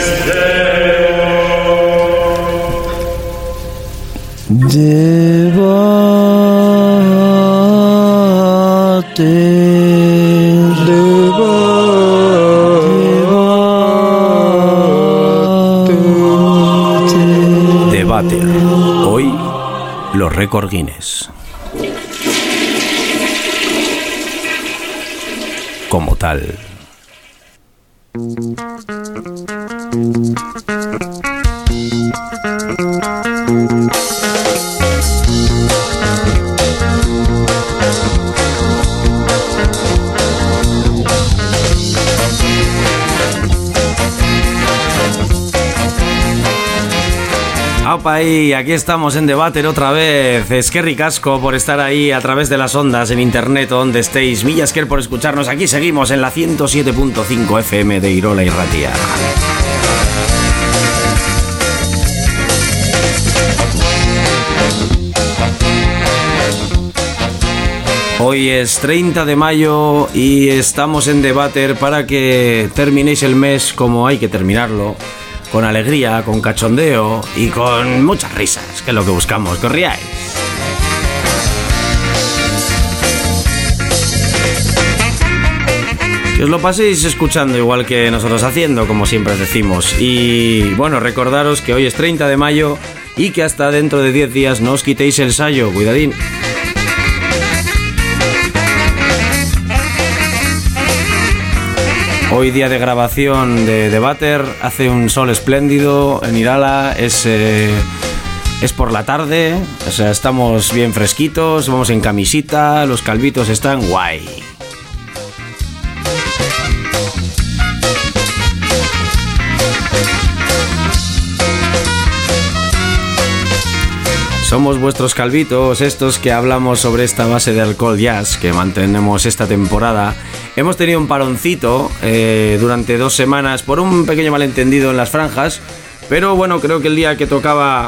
Debate. Hoy, los récord Guinness. Como tal. ¡Aupa ahí! Aquí estamos en Debater otra vez. Es que ricasco por estar ahí a través de las ondas en internet o donde estéis. Millasker por escucharnos. Aquí seguimos en la 107.5 FM de Irola y Ratia. Hoy es 30 de mayo y estamos en Debater para que terminéis el mes como hay que terminarlo. Con alegría, con cachondeo y con muchas risas, que es lo que buscamos, que os riáis. Que os lo paséis escuchando igual que nosotros haciendo, como siempre decimos. Y bueno, recordaros que hoy es 30 de mayo y que hasta dentro de 10 días no os quitéis el sayo, cuidadín. Hoy día de grabación de Debater, hace un sol espléndido en Irala, es por la tarde, o sea, estamos bien fresquitos, vamos en camisita, los calvitos están guay. Somos vuestros calvitos, estos que hablamos sobre esta base de alcohol jazz que mantenemos esta temporada. Hemos tenido un paroncito durante 2 semanas por un pequeño malentendido en las franjas, pero bueno, creo que el día que tocaba,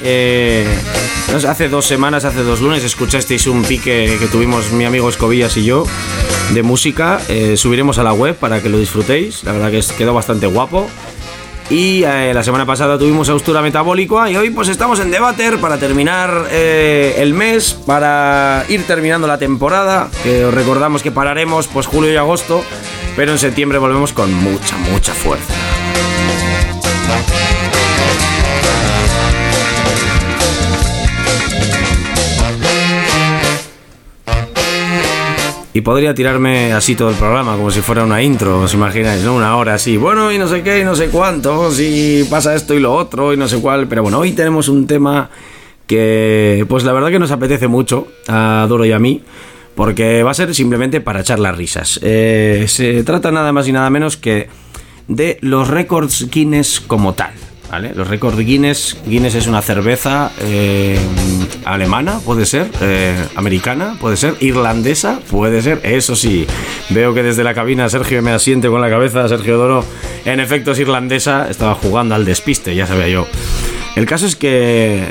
hace 2 semanas, hace 2 lunes, escuchasteis un pique que tuvimos mi amigo Escobillas y yo de música. Subiremos a la web para que lo disfrutéis, la verdad que quedó bastante guapo. Y la semana pasada tuvimos Austura Metabólica y hoy pues estamos en Debater para terminar el mes, para ir terminando la temporada, que os recordamos que pararemos pues julio y agosto, pero en septiembre volvemos con mucha fuerza. Y podría tirarme así todo el programa, como si fuera una intro, os imagináis, ¿no? Una hora así, bueno, y no sé qué, y no sé cuánto, si pasa esto y lo otro, y no sé cuál. Pero bueno, hoy tenemos un tema que, pues la verdad que nos apetece mucho, a Doro y a mí, porque va a ser simplemente para echar las risas. Se trata nada más y nada menos que de los récords Guinness como tal, ¿vale? Los récords Guinness es una cerveza alemana, puede ser, americana, puede ser, irlandesa, puede ser, eso sí. Veo que desde la cabina Sergio me asiente con la cabeza, Sergio Doro, en efecto es irlandesa, estaba jugando al despiste, ya sabía yo. El caso es que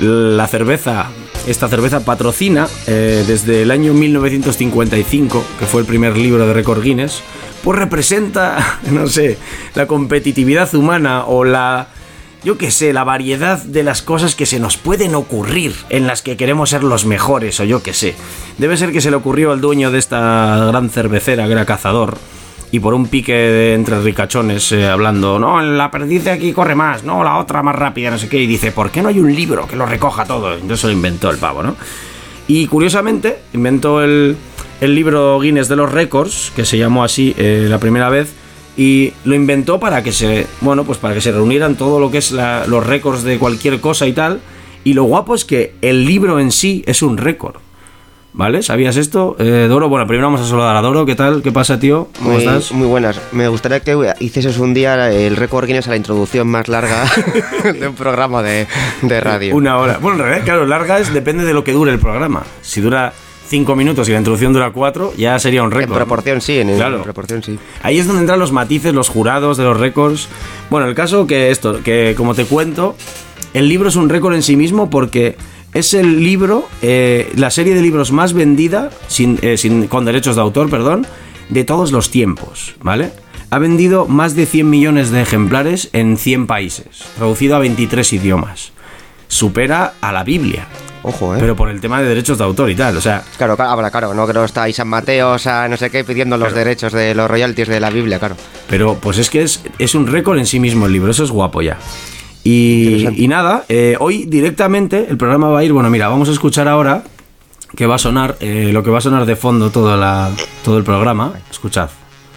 esta cerveza patrocina desde el año 1955, que fue el primer libro de récord Guinness, pues representa, no sé, la competitividad humana o la variedad de las cosas que se nos pueden ocurrir en las que queremos ser los mejores, o yo qué sé. Debe ser que se le ocurrió al dueño de esta gran cervecera, que era cazador, y por un pique entre ricachones hablando, no, la perdiz de aquí corre más, no, la otra más rápida, no sé qué, y dice, ¿por qué no hay un libro que lo recoja todo? Entonces lo inventó el pavo, ¿no? Y curiosamente inventó el libro Guinness de los récords, que se llamó así la primera vez, y lo inventó para que se reunieran todo lo que es los récords de cualquier cosa y tal. Y lo guapo es que el libro en sí es un récord, ¿vale? ¿Sabías esto, Doro? Bueno, primero vamos a saludar a Doro. ¿Qué tal? ¿Qué pasa, tío? ¿Cómo estás? Muy buenas. Me gustaría que hicieses un día el récord Guinness a la introducción más larga de un programa de radio. 1 hora. Bueno, en realidad, claro, larga depende de lo que dure el programa. Si dura 5 minutos y la introducción dura 4, ya sería un récord. En proporción, sí, claro. En proporción, sí. Ahí es donde entran los matices, los jurados de los récords. Bueno, el caso que como te cuento, el libro es un récord en sí mismo porque es el libro, la serie de libros más vendida, con derechos de autor, perdón, de todos los tiempos, ¿vale? ha vendido más de 100 millones de ejemplares en 100 países, traducido a 23 idiomas. Supera a la Biblia. Ojo, Pero por el tema de derechos de autor y tal, o sea... Claro, no creo que está ahí San Mateo, o sea, no sé qué, pidiendo los derechos de los royalties de la Biblia, claro. Pero pues es que es un récord en sí mismo el libro, eso es guapo ya. Y nada, hoy directamente el programa va a ir... Bueno, mira, vamos a escuchar ahora que va a sonar, lo que va a sonar de fondo todo el programa. Escuchad.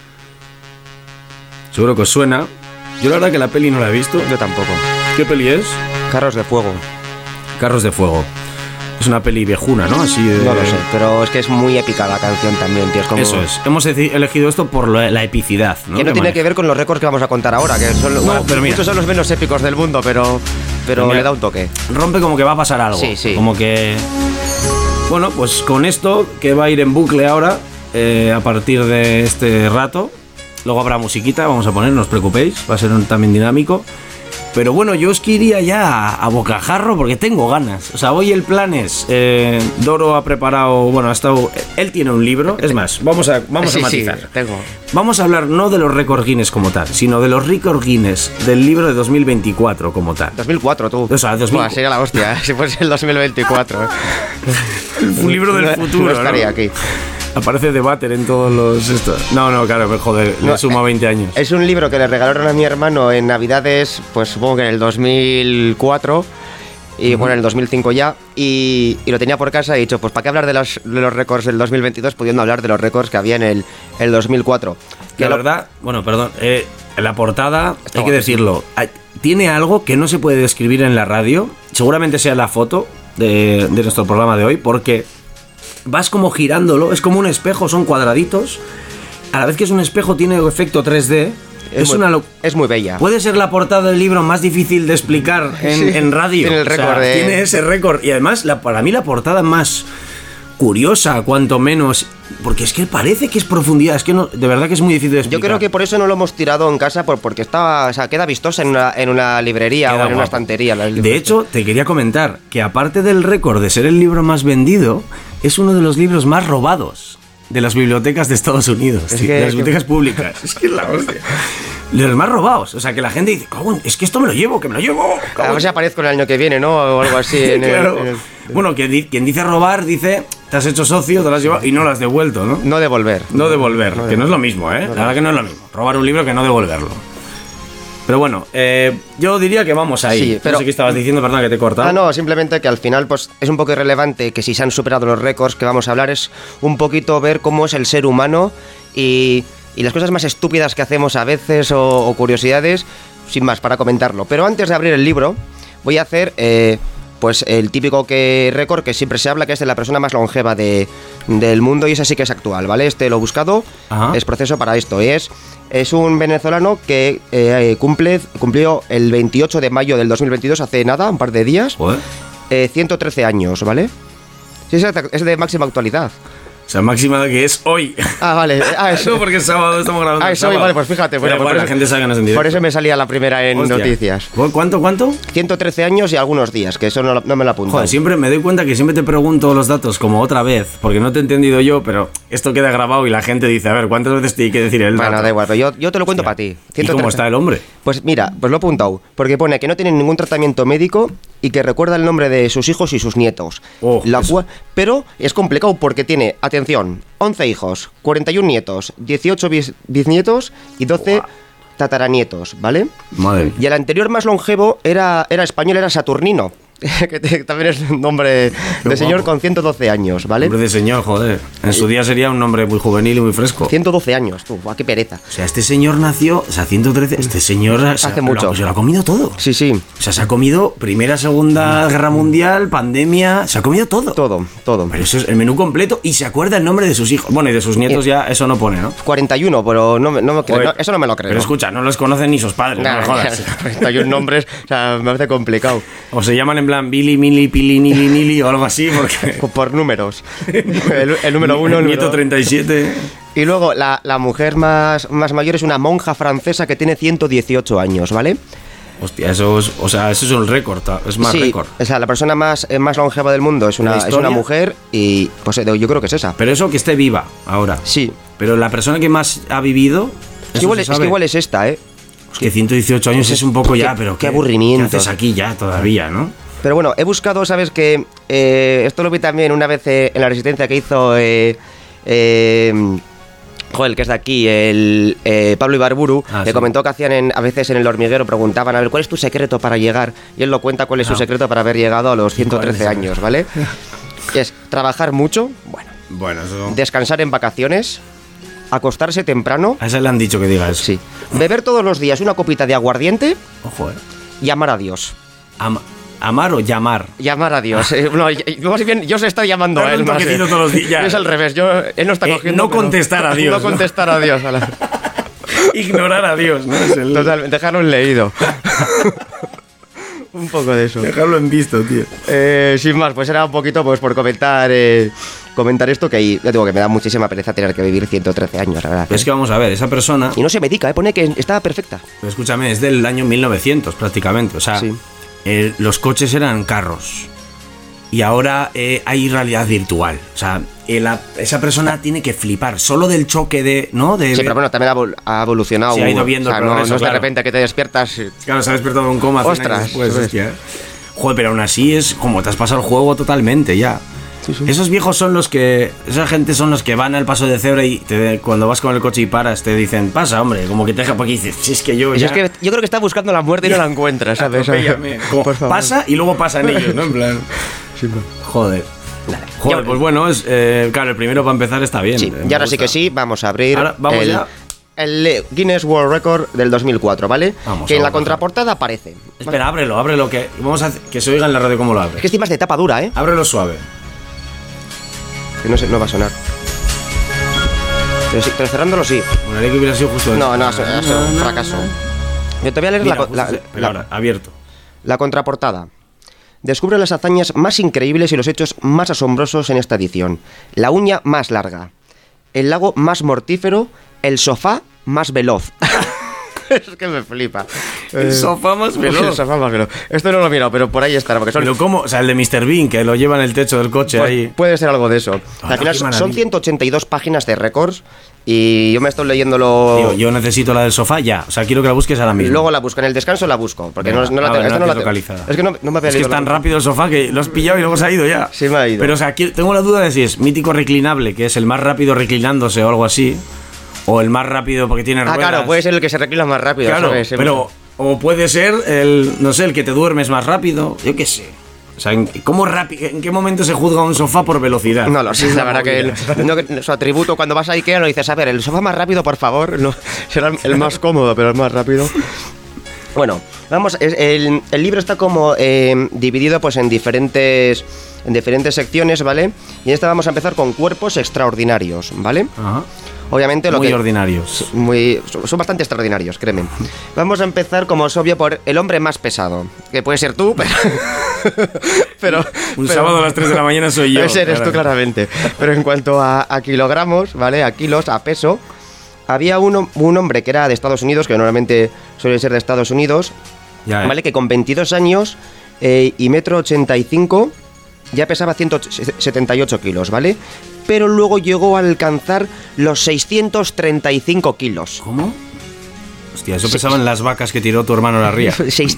Seguro que os suena. Yo la verdad que la peli no la he visto. Yo tampoco. ¿Qué peli es? Carros de Fuego. Carros de Fuego. Es una peli viejuna, ¿no? Así de... No lo sé, pero es que es muy épica la canción también, tío. Es como... Eso es. Hemos elegido esto por la epicidad, ¿no? Que no tiene que ver con los récords que vamos a contar ahora, que son, pero mira, muchos son los menos épicos del mundo, pero mira, le da un toque. Rompe como que va a pasar algo. Sí. Como que... Bueno, pues con esto, que va a ir en bucle ahora, a partir de este rato, luego habrá musiquita, vamos a poner, no os preocupéis, va a ser también dinámico. Pero bueno, yo os iría ya a bocajarro porque tengo ganas. O sea, hoy el plan es... Doro ha preparado... Bueno, ha estado... Él tiene un libro. Es más, vamos a matizar. Sí, tengo. Vamos a hablar no de los récord Guinness como tal, sino de los récord Guinness del libro de 2024 como tal. 2004, tú. O sea, 2000... Sería la hostia, si fuese el 2024. Un libro del futuro, no estaría aquí. Aparece Debater en todos los... No, claro, pero joder, le suma 20 años. Es un libro que le regalaron a mi hermano en Navidades, pues supongo que en el 2004, y bueno, en el 2005 ya, y lo tenía por casa y he dicho, pues ¿para qué hablar de los récords del 2022 pudiendo hablar de los récords que había en el 2004? La verdad, bueno, perdón, la portada, hay que decirlo, tiene algo que no se puede describir en la radio, seguramente sea la foto de nuestro programa de hoy, porque... Vas como girándolo, es como un espejo, son cuadraditos. A la vez que es un espejo tiene efecto 3D. Es muy bella. Puede ser la portada del libro más difícil de explicar en radio. Tiene el récord tiene ese récord. Y además, para mí la portada más curiosa, cuanto menos... Porque es que parece que es profundidad. Es que no, de verdad que es muy difícil de explicar. Yo creo que por eso no lo hemos tirado en casa, porque está, o sea, queda vistosa en una librería o en una estantería. De hecho, te quería comentar que aparte del récord de ser el libro más vendido, es uno de los libros más robados de las bibliotecas de Estados Unidos, de las bibliotecas públicas. Es que es la hostia. De los más robados. O sea, que la gente dice, es que esto me lo llevo, que me lo llevo. A ver si aparezco el año que viene, ¿no? O algo así. Claro. Bueno, quien dice robar, dice, te has hecho socio, te lo has llevado y no lo has devuelto, ¿no? No devolver. No devolver, que no es lo mismo, ¿eh? La verdad que no es lo mismo. Robar un libro que no devolverlo. Pero bueno, yo diría que vamos ahí. Sí, pero... No sé qué estabas diciendo, perdón, que te he cortado. No, simplemente que al final pues es un poco irrelevante que si se han superado los récords que vamos a hablar, es un poquito ver cómo es el ser humano y las cosas más estúpidas que hacemos a veces o curiosidades, sin más, para comentarlo. Pero antes de abrir el libro, voy a hacer pues el típico récord que siempre se habla, que es de la persona más longeva del mundo, y ese sí que es actual, ¿vale? Este lo he buscado, es proceso para esto. Es un venezolano que cumplió el 28 de mayo del 2022, hace nada, un par de días, 113 años, ¿vale? Sí, es de máxima actualidad. O sea, máxima que es hoy. Ah, vale. Eso porque es sábado, estamos grabando. Es hoy, vale, pues fíjate. Pero porque la gente sabe que no es en directo. Por eso me salía la primera en noticias. ¿Cuánto? 113 años y algunos días, que eso no me lo apunto. Joder, siempre me doy cuenta que siempre te pregunto los datos como otra vez, porque no te he entendido yo, pero esto queda grabado y la gente dice, a ver, ¿cuántas veces te hay que decir el dato? Bueno, da igual, pero yo te lo cuento para ti. 113. ¿Y cómo está el hombre? Pues mira, pues lo he apuntado, porque pone que no tiene ningún tratamiento médico y que recuerda el nombre de sus hijos y sus nietos. Pero es complicado porque tiene, atención, 11 hijos, 41 nietos, 18 bisnietos y 12 tataranietos, ¿vale? Madre mía. Y el anterior más longevo era español, era Saturnino, que también es un nombre de señor con 112 años, ¿vale? Nombre de señor, joder. En su día sería un nombre muy juvenil y muy fresco. 112 años, tú, qué pereza. O sea, este señor nació, o sea, 113, este señor hace mucho. Se lo ha comido todo. Sí, sí. O sea, se ha comido Primera, Segunda Guerra Mundial, pandemia, se ha comido todo. Todo. Pero eso es el menú completo y se acuerda el nombre de sus hijos. Bueno, y de sus nietos ya eso no pone, ¿no? 41, pero no me creo, eso no me lo creo. Pero escucha, no los conocen ni sus padres, no me jodas. 41 nombres, o sea, me parece complicado. O se llaman en plan Billy, Milly, Pili, Nili, Nili o algo así, porque... Por números. El número 1, el nieto 37... Y luego la mujer más mayor es una monja francesa que tiene 118 años, ¿vale? Hostia, eso es un récord, es más récord. O sea, la persona más longeva del mundo es una mujer y pues yo creo que es esa. Pero eso que esté viva ahora. Sí. Pero la persona que más ha vivido Es que igual es esta, ¿eh? Es que 118 años es un poco ya, pero qué aburrimiento. ¿Qué haces aquí ya todavía, no? Pero bueno, he buscado, ¿sabes qué? Esto lo vi también una vez en la resistencia que hizo... el que es de aquí, el Pablo Ibarburu, que comentó que hacían a veces en El Hormiguero, preguntaban, a ver, ¿cuál es tu secreto para llegar? Y él lo cuenta cuál es su secreto para haber llegado a los 113 años, ¿vale? Es trabajar mucho, bueno, eso... descansar en vacaciones, acostarse temprano. A ese le han dicho que diga eso. Sí. Beber todos los días una copita de aguardiente. Ojo, y amar a Dios. ¿Amar o llamar? Llamar a Dios. No, más bien, yo se está llamando a él. Más todos los días. Es al revés. Él no está cogiendo. No contestar a Dios. No contestar a Dios. Ignorar a Dios, ¿no? Totalmente. Dejarlo en leído. Un poco de eso. Dejarlo en visto, tío. Sin más, pues era un poquito pues por comentar esto, que ahí, ya digo que me da muchísima pereza tener que vivir 113 años, la verdad. Pero es que vamos a ver, esa persona... Y no se medica, pone que estaba perfecta. Pero escúchame, es del año 1900 prácticamente, o sea, sí. Los coches eran carros y ahora hay realidad virtual, o sea, esa persona tiene que flipar solo del choque de... ¿no? Sí, pero bueno, también ha evolucionado. Sí, ha ido viendo, o sea, no es de repente que te despiertas... Claro, se ha despertado de un coma. Ostras, después, hostia. Joder, pero aún así es como te has pasado el juego totalmente ya. Sí, sí. Esos viejos son los que... Esa gente son los que van al paso de cebra y cuando vas con el coche y paras te dicen, pasa, hombre, como que te deja porque dices, si es que yo ya... Es que yo creo que está buscando la muerte y no la encuentra, ¿sabes? Como pasa y luego pasan ellos, ¿no? En plan... Sí, joder. Joder, pues bueno, claro, el primero para empezar está bien. Sí, y ahora sí que sí, vamos a abrir ahora, vamos el Guinness World Record del 2004, ¿vale? Que en la contraportada aparece. Espera, ábrelo, que vamos a hacer, que se oiga en la radio cómo lo abre. Es que encima es de tapa dura, ¿eh? Ábrelo suave. Que no va a sonar. Pero cerrándolo sí. Bueno, que hubiera sido justo. No, ha sido un fracaso. Yo te voy a leer ahora, abierto. La contraportada. Descubre las hazañas más increíbles y los hechos más asombrosos en esta edición. La uña más larga. El lago más mortífero. El sofá más veloz. Es que me flipa. El sofá más veloz. El sofá más veloz. Esto no lo he mirado, pero por ahí estará. Porque Pero ¿cómo? O sea, el de Mr. Bean, que lo lleva en el techo del coche pues ahí. Puede ser algo de eso. Al final son 182 páginas de récords. Y yo me estoy leyéndolo. Tío, yo necesito la del sofá ya. O sea, quiero que la busques ahora mismo. Luego la busco, en el descanso la busco. Porque no la tengo. Esta no la localizada. Es que no me había Es que es tan rápido el sofá que lo has pillado y luego se ha ido ya. Sí, me ha ido. Pero, o sea, tengo la duda de si es mítico reclinable, que es el más rápido reclinándose o algo así. O el más rápido porque tiene ruedas. Claro, puede ser el que se reclina más rápido. Claro, ¿sabes? pero... O puede ser el que te duermes más rápido. Yo qué sé. O sea, ¿en qué momento se juzga un sofá por velocidad? No lo sé, la verdad que su atributo cuando vas a Ikea lo dices, a ver, el sofá más rápido, por favor. No, será el más cómodo, pero el más rápido. Bueno, vamos, el libro está como dividido pues en diferentes secciones, ¿vale? Y en esta vamos a empezar con cuerpos extraordinarios, ¿vale? Ajá. Obviamente muy ordinarios. Son bastante extraordinarios, créeme. Vamos a empezar, como es obvio, por el hombre más pesado. Que puede ser tú, pero sábado a las 3 de la mañana soy yo. Ese eres tú, claramente. Pero en cuanto a kilogramos, ¿vale? A kilos, a peso, había un hombre que era de Estados Unidos, que normalmente suele ser de Estados Unidos, ya, ¿vale? Que con 22 años y 1,85 m ya pesaba 178 kilos, ¿vale? Pero luego llegó a alcanzar los 635 kilos. ¿Cómo? Hostia, eso pesaban las vacas que tiró tu hermano a la ría.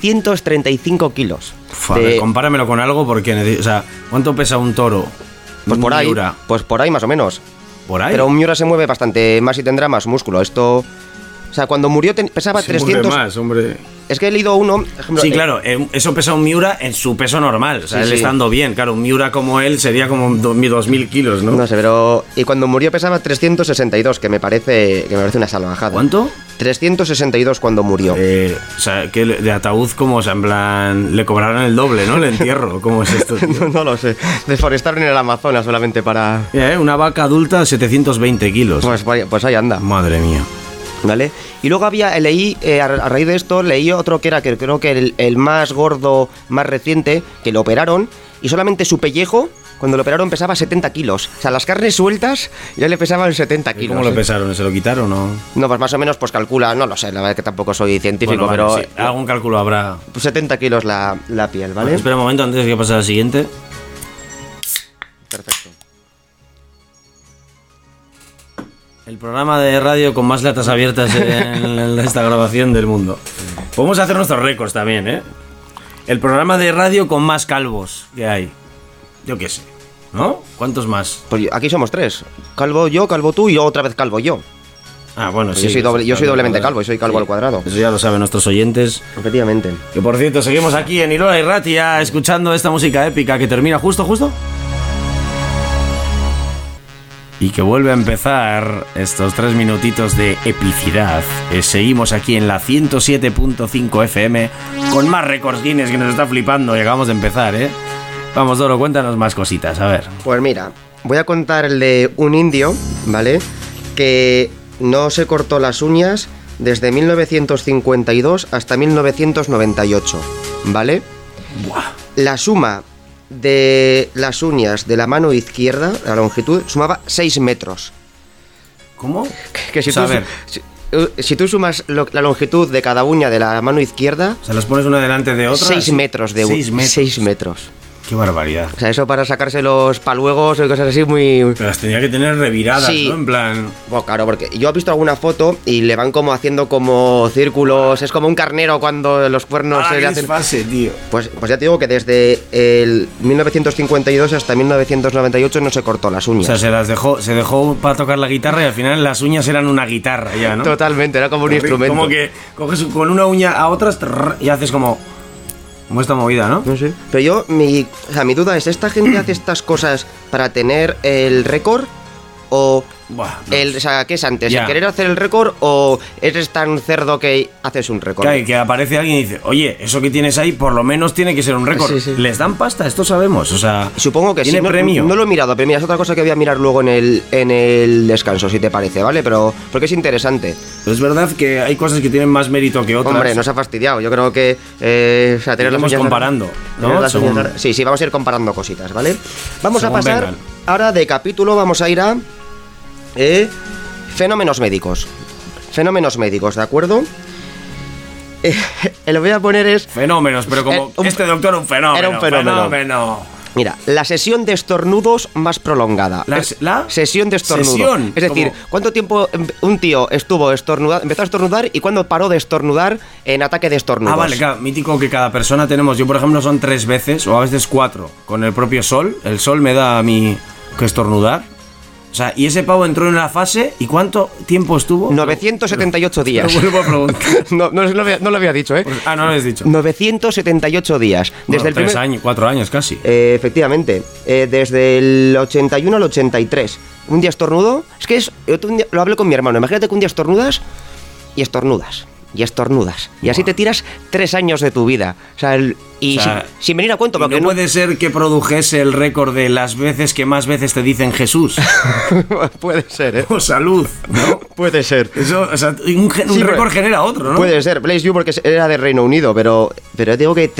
635 kilos. Compáramelo con algo porque... O sea, ¿cuánto pesa un toro? Pues por ahí. Miura. Pues por ahí más o menos. ¿Por ahí? Pero un Miura se mueve bastante más y tendrá más músculo. Esto... O sea, cuando murió pesaba se 300... mueve más, hombre. Es que he leído uno... Ejemplo, sí, claro, eso pesa un Miura en su peso normal. O sea, sí, él sí. estando bien. Claro, un Miura como él sería como 2000 kilos, ¿no? No sé, pero... Y cuando murió pesaba 362, que me parece una salvajada. ¿Cuánto? 362 cuando murió. O sea, que de ataúd como, o sea, en plan... Le cobrarán el doble, ¿no? El entierro. ¿Cómo es esto? No lo sé. Desforestaron en el Amazonas solamente para... Una vaca adulta, 720 kilos. Pues ahí anda. Madre mía. ¿Vale? Y luego leí, a raíz de esto, leí otro que creo que el más gordo, más reciente, que lo operaron, y solamente su pellejo, cuando lo operaron, pesaba 70 kilos. O sea, las carnes sueltas ya le pesaban 70 kilos. ¿Cómo lo pesaron? ¿Se lo quitaron o no? No, pues más o menos, pues calcula, no lo sé, la verdad es que tampoco soy científico, bueno, vale, pero... Sí, algún cálculo habrá. 70 kilos la piel, ¿vale? Bueno, espera un momento antes de que pase al siguiente. Perfecto. El programa de radio con más latas abiertas en esta grabación del mundo. Podemos hacer nuestros récords también, ¿eh? El programa de radio con más calvos que hay. Yo qué sé, ¿no? ¿Cuántos más? Pues aquí somos 3. Calvo yo, calvo tú y otra vez calvo yo. Ah, bueno, Pues sí. yo soy doblemente calvo y soy calvo al cuadrado. Eso ya lo saben nuestros oyentes. Efectivamente. Que por cierto, seguimos aquí en Irola y Ratia escuchando esta música épica que termina justo. Y que vuelve a empezar estos 3 minutitos de epicidad. Seguimos aquí en la 107.5 FM con más récords Guinness que nos está flipando y acabamos de empezar, ¿eh? Vamos, Doro, cuéntanos más cositas, a ver. Pues mira, voy a contar el de un indio, ¿vale? Que no se cortó las uñas desde 1952 hasta 1998, ¿vale? Buah. La suma de las uñas de la mano izquierda, la longitud, sumaba 6 metros. ¿Cómo? Que si O sea, tú, a ver. si tú sumas la longitud de cada uña de la mano izquierda, ¿Se las pones una delante de otra? 6 metros de 6 metros. 6 metros. Qué barbaridad. O sea, eso para sacarse los paluegos y cosas así muy... Pero las tenía que tener reviradas, Sí. ¿no? En plan... Bueno, claro, porque yo he visto alguna foto y le van como haciendo como círculos, es como un carnero cuando los cuernos se le hacen... Fase, tío. Pues ya te digo que desde el 1952 hasta 1998 no se cortó las O uñas. sea, se dejó para tocar la guitarra y al final las uñas eran una guitarra ya, ¿no? Totalmente, era como un instrumento. Como que coges con una uña a otras y haces como esta movida, ¿no? No sé. Pero yo, mi duda es, ¿esta gente hace estas cosas para tener el récord? ¿O Buah, no. o sea, qué es antes? Ya. ¿El querer hacer el récord o eres tan cerdo que haces un récord? Que aparece alguien y dice, oye, eso que tienes ahí por lo menos tiene que ser un récord. Sí, sí. ¿Les dan pasta? Esto sabemos, o sea... Supongo que ¿tiene sí. premio? No lo he mirado, pero mira, es otra cosa que voy a mirar luego en el descanso, si te parece, ¿vale? Pero porque es interesante. Pero es verdad que hay cosas que tienen más mérito que otras. Hombre, nos ha fastidiado. Yo creo que... o sea, tener las Iremos uñas comparando, tener ¿no? las Según- uñas sí, vamos a ir comparando cositas, ¿vale? Vamos Según a pasar vengan. ahora de capítulo, vamos a ir a... fenómenos médicos. Fenómenos médicos, ¿de acuerdo? Lo voy a poner es... Fenómenos, pero como un- este doctor un fenómeno. era un fenómeno. Fenómeno. Mira, la sesión de estornudos más prolongada. ¿La? Sesión de estornudo. Sesión, es decir, ¿cómo? ¿cuánto tiempo un tío empezó a estornudar y cuándo paró de estornudar en ataque de estornudos? Ah, vale, claro, mítico que cada persona tenemos. Yo, por ejemplo, son 3 veces o a veces 4 con el propio sol. El sol me da a mí que estornudar. O sea, y ese pavo entró en la fase. ¿Y cuánto tiempo estuvo? 978 días. Lo vuelvo a preguntar. No lo había dicho, ¿eh? Pues- no lo habéis dicho. 978 días. Desde el 3 primer... años, 4 años casi. Efectivamente, desde el 81 al 83. Un día estornudo. Es que lo hablé con mi hermano. Imagínate que un día estornudas y estornudas. Y estornudas. Y así te tiras 3 años de tu vida. O sea, sin venir a cuento. ¿Y Porque no puede ser que produjese el récord de las veces que más veces te dicen Jesús. Puede ser, ¿eh? O salud, ¿no? Puede ser. Eso, o sea, un récord genera otro, ¿no? Puede ser. Blaze You porque era de Reino Unido, pero digo que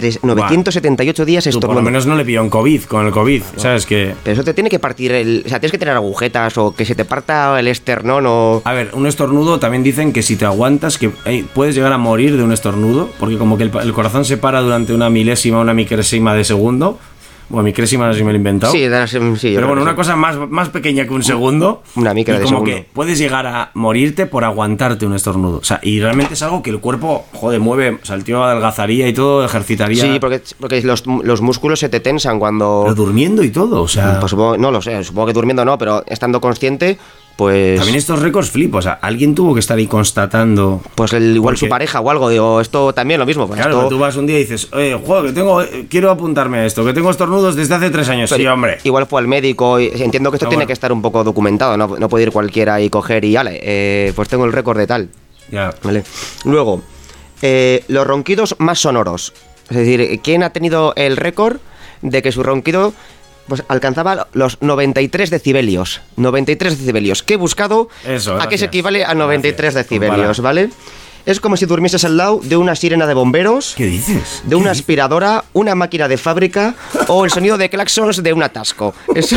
978 días Tú por lo estornudando. menos no le pilló un COVID con el COVID, ¿sabes? Que... Pero eso te tiene que partir o sea, tienes que tener agujetas o que se te parta el esternón o... A ver, un estornudo también dicen que si te aguantas, que puedes llegar a morir de un estornudo, porque como que el corazón se para durante una milésima, una micrésima de segundo. Bueno, micrésima no sé si me lo he inventado. Sí, yo pero creo bueno, que una sí. cosa más pequeña que un segundo. Una micra y de como segundo. que puedes llegar a morirte por aguantarte un estornudo. O sea, y realmente es algo que el cuerpo, joder, mueve. O sea, el tío adelgazaría y todo, ejercitaría. Sí, porque los músculos se te tensan cuando... Pero durmiendo y todo, o sea... Pues supongo, no lo sé, supongo que durmiendo no, pero estando consciente, pues... También estos récords flipo, o sea, alguien tuvo que estar ahí constatando. Pues igual Porque- su pareja o algo, digo, esto también lo mismo. Pues Claro, esto- pero tú vas un día y dices, oye, joder, quiero apuntarme a esto, que tengo estornudos desde hace 3 años. pero Sí, hombre. Igual fue al médico, y entiendo que esto Ah, tiene bueno. que estar un poco documentado, no puede ir cualquiera y coger y, pues tengo el récord de tal. Ya. Vale. Luego, los ronquidos más sonoros. Es decir, ¿quién ha tenido el récord de que su ronquido pues alcanzaba los 93 decibelios? 93 decibelios. Que he buscado Eso, a qué gracias. se equivale a 93 Gracias. decibelios, ¿vale? Es como si durmieses al lado de una sirena de bomberos, ¿Qué dices? de una aspiradora, una máquina de fábrica o el sonido de claxons de un atasco. Eso...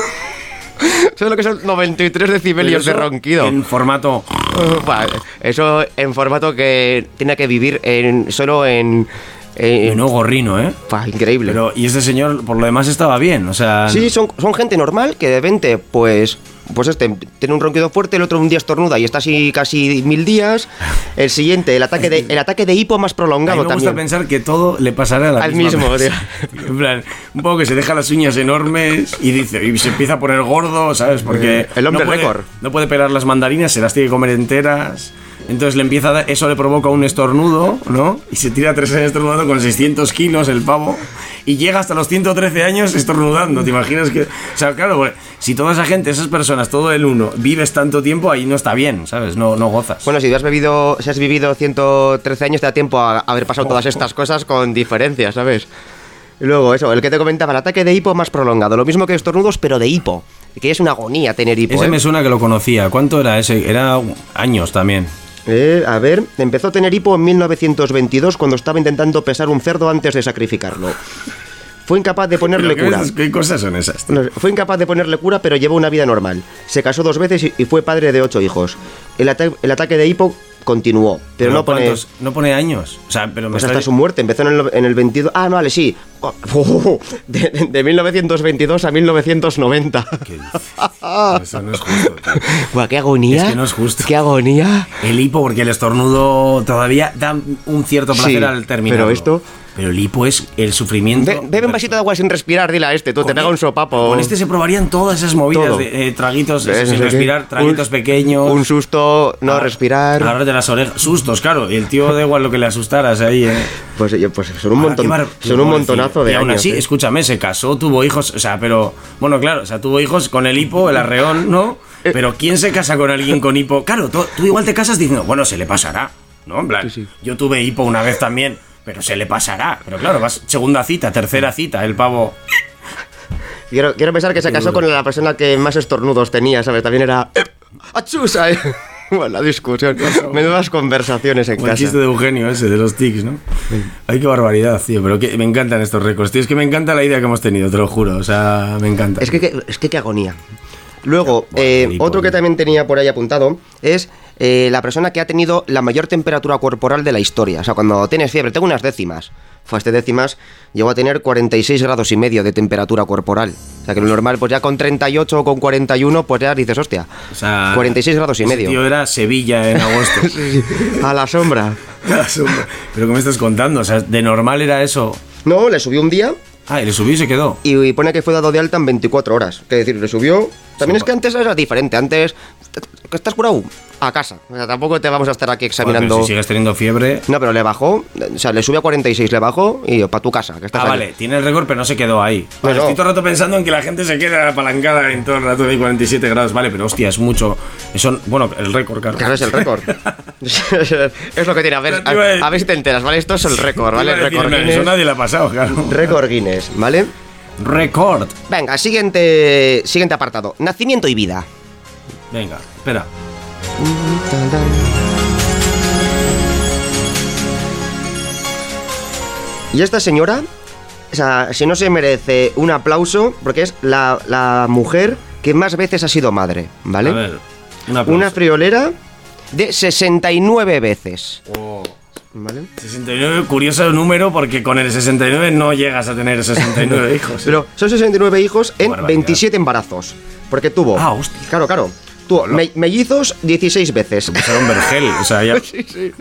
Eso es lo que son 93 decibelios de Pero eso ronquido. En formato... Vale, eso en formato que tiene que vivir solo en No gorrino, ¿eh? Increíble. Pero, y este señor, por lo demás, estaba bien, o sea... Sí, son gente normal que de repente, pues tiene un ronquido fuerte, el otro un día estornuda y está así casi 1000 días. El siguiente, el ataque de hipo más prolongado también. Me gusta pensar que todo le pasará al mismo, tío. En plan, un poco que se deja las uñas enormes y se empieza a poner gordo, ¿sabes? Porque el hombre récord. No puede pelar las mandarinas, se las tiene que comer enteras. Entonces le empieza a dar, eso le provoca un estornudo, ¿no? Y se tira 3 años estornudando con 600 kilos el pavo. Y llega hasta los 113 años estornudando. ¿Te imaginas que...? O sea, claro, pues, si toda esa gente, esas personas, todo el uno, vives tanto tiempo, ahí no está bien, ¿sabes? No gozas. Bueno, si has vivido 113 años, te da tiempo a haber pasado todas estas cosas con diferencia, ¿sabes? Y luego, eso, el que te comentaba, el ataque de hipo más prolongado. Lo mismo que estornudos, pero de hipo. Que es una agonía tener hipo. Ese me suena que lo conocía. ¿Cuánto era ese? Era años también. A ver, empezó a tener hipo en 1922 cuando estaba intentando pesar un cerdo antes de sacrificarlo. Fue incapaz de ponerle cura. ¿Qué cosas son esas? Fue incapaz de ponerle cura, pero llevó una vida normal. Se casó 2 veces y fue padre de 8 hijos. El ataque de hipo continuó, pero no pone... No pone años. O sea, pero pues hasta su muerte, empezó en el 22... Ah, no, vale, sí. De 1922 a 1990. ¿Qué dices? Eso no es justo. Buah, qué agonía. Es que no es justo. Qué agonía. El hipo, porque el estornudo todavía da un cierto placer al terminarlo. Pero el hipo es el sufrimiento. Bebe un vasito de agua sin respirar, dile a tú te pega un sopapo. Con este se probarían todas esas movidas de traguitos sin respirar, traguitos pequeños. Un susto, no respirar. Agarrarte las orejas. Sustos, claro. Y el tío da igual lo que le asustaras ahí, ¿eh? Pues son un montón. Son un montonazo de años. Y aún así, escúchame, se casó, tuvo hijos. O sea, pero. Bueno, claro, o sea, tuvo hijos con el hipo, el arreón, ¿no? Pero ¿quién se casa con alguien con hipo? Claro, tú igual te casas diciendo, bueno, se le pasará, ¿no? En plan, sí. Yo tuve hipo una vez también. Pero se le pasará. Pero claro, vas segunda cita, tercera cita, el pavo... Quiero pensar que se casó con la persona que más estornudos tenía, ¿sabes? También era... ¡Achusa! Bueno, la discusión. Menudas conversaciones en casa. El chiste de Eugenio ese, de los tics, ¿no? Sí. Ay, qué barbaridad, tío. Pero me encantan estos récords, tío. Es que me encanta la idea que hemos tenido, te lo juro. O sea, me encanta. Es que qué agonía. Luego, otro que también tenía por ahí apuntado es... la persona que ha tenido la mayor temperatura corporal de la historia. O sea, cuando tienes fiebre, tengo unas décimas. Décimas llegó a tener 46 grados y medio de temperatura corporal. O sea, que lo normal, pues ya con 38 o con 41, pues ya dices, hostia, o sea, 46 grados y medio. Tío, era Sevilla en agosto. Sí. A la sombra. A la sombra. ¿Pero qué me estás contando? O sea, ¿de normal era eso? No, le subió un día. Ah, y le subió y se quedó. Y pone que fue dado de alta en 24 horas. Es decir, le subió... También es que antes era diferente. Antes, ¿estás curado? A casa. O sea, tampoco te vamos a estar aquí examinando... Pero si sigues teniendo fiebre... No, pero le bajó. O sea, le subió a 46, le bajó y para tu casa. Que estás vale. Ahí. Tiene el récord, pero no se quedó ahí. Vale, no. Estoy todo el rato pensando en que la gente se queda apalancada en todo el rato de 47 grados. Vale, pero hostia, es mucho... Eso, bueno, el récord, claro. Claro, es el récord. Es lo que tiene. A ver si te enteras, ¿vale? Esto es el récord, ¿vale? El récord Guinness. Eso nadie le ha pasado, claro. Récord Guinness, ¿vale? Record. Venga, siguiente apartado. Nacimiento y vida. Venga, espera. Y esta señora, o sea, si no se merece un aplauso, porque es la mujer que más veces ha sido madre, ¿vale? A ver, una friolera de 69 veces. Oh. ¿Vale? 69, curioso número, porque con el 69 no llegas a tener 69 hijos. Pero son 69 hijos en 27 embarazos. Porque tuvo... Ah, hostia. Claro. Tuvo mellizos 16 veces. Pues era un vergel, o sea, ya... Sí.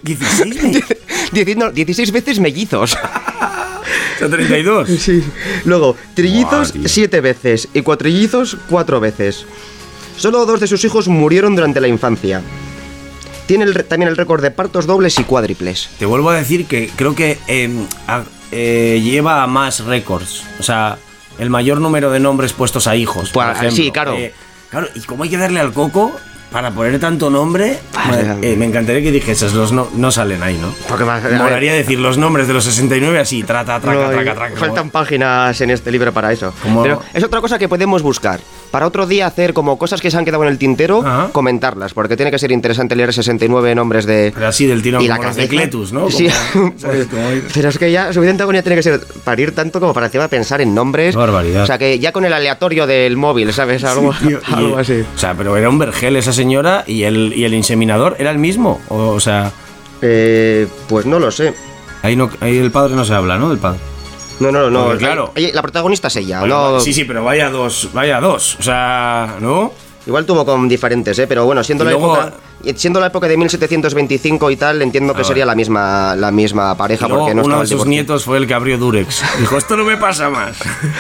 16 veces mellizos. O sea, 32. Sí. Luego, trillizos 7 veces y cuatrillizos 4 veces. Solo 2 de sus hijos murieron durante la infancia. Tiene también el récord de partos dobles y cuádriples. Te vuelvo a decir que creo que lleva a más récords. O sea, el mayor número de nombres puestos a hijos. Por ejemplo. Sí, claro. Claro, y cómo hay que darle al coco para poner tanto nombre. Me encantaría que dijeses, no salen ahí, ¿no? Porque molaría decir los nombres de los 69 así, traca. Faltan páginas en este libro para eso. Pero es otra cosa que podemos buscar. Para otro día hacer como cosas que se han quedado en el tintero, comentarlas, porque tiene que ser interesante leer 69 nombres de... Pero así del tirón, como los de Cletus, ¿no? Sí. Pero es que ya suficiente agonía tiene que ser para ir tanto como para encima pensar en nombres. Qué barbaridad. O sea, que ya con el aleatorio del móvil, ¿sabes? Algo así. O sea, pero era un vergel esa señora y el inseminador era el mismo, o sea... Pues no lo sé. Ahí el padre no se habla, ¿no? Del padre. No. Porque, claro. La protagonista es ella, Bueno, no. Sí, pero vaya dos. O sea, ¿no? Igual tuvo con diferentes, pero bueno, siendo la época de 1725 y tal, entiendo que sería la misma pareja, Luego, porque no uno estaba de sus nietos fue el que abrió Durex. Dijo, esto no me pasa más.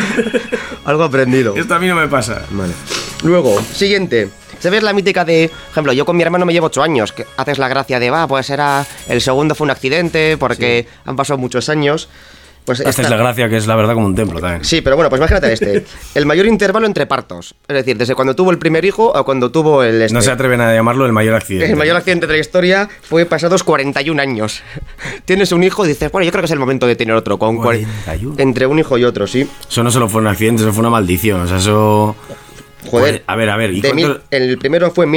Algo aprendido. Esto a mí no me pasa. Vale. Luego, siguiente. ¿Sabes la mítica de, por ejemplo, yo con mi hermano me llevo 8 años, que haces la gracia de, pues el segundo fue un accidente, porque han pasado muchos años. Pues haces la gracia que es la verdad como un templo también. Sí, pero bueno, pues imagínate el mayor intervalo entre partos. Es decir, desde cuando tuvo el primer hijo a cuando tuvo el No se atreven a llamarlo el mayor accidente. El mayor accidente de la historia fue pasados 41 años. Tienes un hijo y dices, bueno, yo creo que es el momento de tener otro. Con 41. Entre un hijo y otro, sí. Eso no solo fue un accidente, eso fue una maldición. O sea, eso... Joder. A ver. ¿Y el primero fue en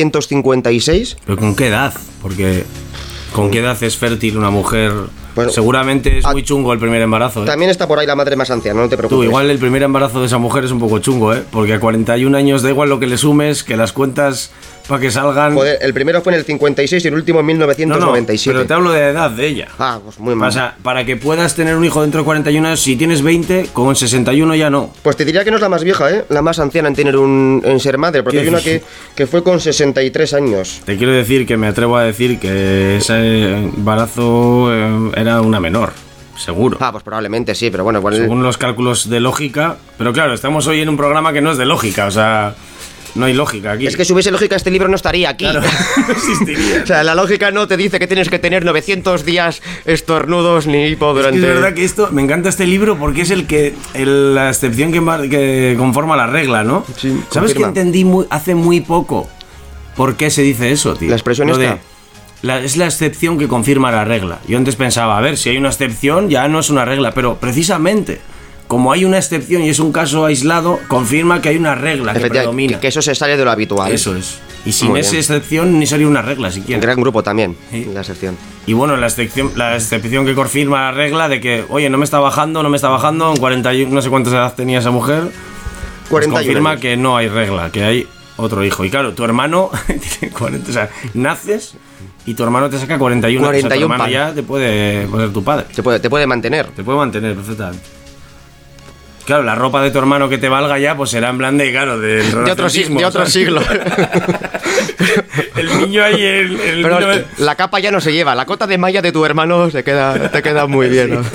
1956. ¿Pero con qué edad? Porque... ¿Con qué edad es fértil una mujer? Bueno, seguramente es muy chungo el primer embarazo, ¿eh? También está por ahí la madre más anciana, no te preocupes. Tú, igual el primer embarazo de esa mujer es un poco chungo, ¿eh? Porque a 41 años da igual lo que le sumes, que las cuentas para que salgan... Joder, el primero fue en el 56 y el último en 1997. No, pero te hablo de la edad de ella. Pues muy mal. O sea, para que puedas tener un hijo dentro de 41 años, si tienes 20, con 61 ya no. Pues te diría que no es la más vieja, ¿eh? La más anciana en tener en ser madre, porque hay una que fue con 63 años. Te quiero decir que me atrevo a decir que ese embarazo era una menor. Seguro. Pues probablemente sí, pero bueno, igual... Según los cálculos de lógica. Pero claro, estamos hoy en un programa que no es de lógica, o sea... No hay lógica aquí. Es que si hubiese lógica este libro no estaría aquí. Claro, no existiría. O sea, la lógica no te dice que tienes que tener 900 días estornudos ni hipo durante... Es verdad que me encanta este libro porque es la excepción que conforma la regla, ¿no? Sí, ¿Sabes que entendí hace muy poco por qué se dice eso, tío? La expresión esta. Es la excepción que confirma la regla. Yo antes pensaba, a ver, si hay una excepción ya no es una regla, pero precisamente... Como hay una excepción y es un caso aislado, confirma que hay una regla que predomina. Que eso se sale de lo habitual. Eso es. Y sin esa excepción ni sería una regla siquiera. Un gran grupo también, sí. La excepción. Y bueno, la excepción que confirma la regla de que, oye, no me está bajando, en 41, no sé cuántas edad tenía esa mujer, pues confirma años. Que no hay regla, que hay otro hijo. Y claro, tu hermano tiene 40, o sea, naces y tu hermano te saca 41. 41 o sea, tu hermano ya te puede poner tu padre. Te puede mantener. Te puede mantener perfectamente. Claro, la ropa de tu hermano que te valga ya, pues será en plan de otro siglo. El niño ahí, Pero la capa ya no se lleva. La cota de malla de tu hermano te queda muy bien, ¿no?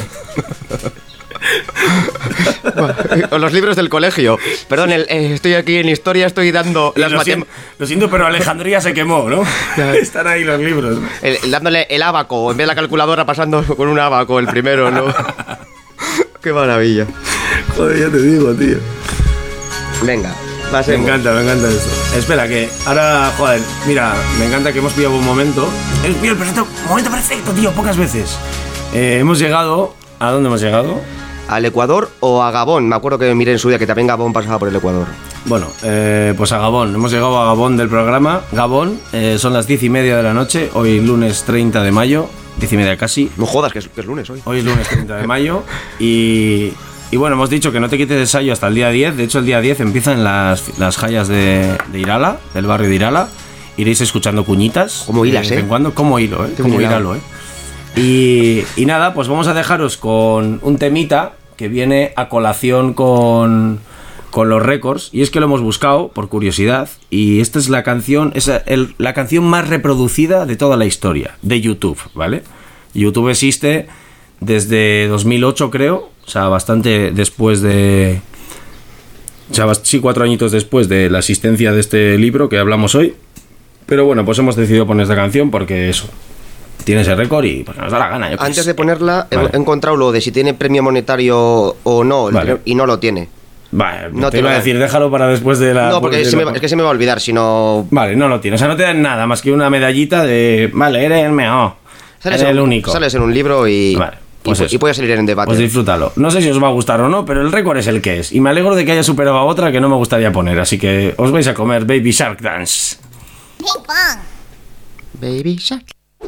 O los libros del colegio. Perdón, estoy aquí en historia, estoy dando las lo siento, pero Alejandría se quemó, ¿no? Están ahí los libros. Dándole el ábaco, en vez de la calculadora pasando con un ábaco el primero, ¿no? Qué maravilla. Joder, ya te digo, tío. Venga, me encanta esto. Espera, que ahora, joder, mira, me encanta que hemos pillado un momento. Mira, momento perfecto, tío, pocas veces. Hemos llegado... ¿A dónde hemos llegado? ¿Al Ecuador o a Gabón? Me acuerdo que miré en su día que también Gabón pasaba por el Ecuador. Bueno, pues a Gabón. Hemos llegado a Gabón del programa. Gabón, son las 10:30 de la noche, hoy lunes 30 de mayo. 10:30 casi. No jodas, que es lunes hoy. Hoy es lunes 30 de mayo. Y bueno, hemos dicho que no te quites de ensayo hasta el día 10. De hecho, el día 10 empiezan las jallas de Irala, del barrio de Irala. Iréis escuchando cuñitas. Como hilas, en cuando. Como hilo, Como Iralo, Y nada, pues vamos a dejaros con un temita que viene a colación con los récords. Y es que lo hemos buscado por curiosidad. Y esta es la canción, la canción más reproducida de toda la historia de YouTube, ¿vale? YouTube existe desde 2008, creo. O sea, bastante después de... O sea, sí, 4 añitos después de la existencia de este libro que hablamos hoy. Pero bueno, pues hemos decidido poner esta canción porque eso... Tiene ese récord y pues nos da la gana. Antes de ponerla, he encontrado lo de si tiene premio monetario o no, vale. Y no lo tiene. Vale, no te iba a decir, déjalo para después de la... No, porque es que se me va a olvidar, si no... Vale, no lo tiene, o sea, no te dan nada más que una medallita de... Vale, eres el mejor, eres el único. Sales en un libro y... Vale. Y puedes salir en debate. Pues disfrútalo. No sé si os va a gustar o no, pero el récord es el que es. Y me alegro de que haya superado a otra que no me gustaría poner. Así que os vais a comer Baby Shark Dance. Ping pong. Baby Shark.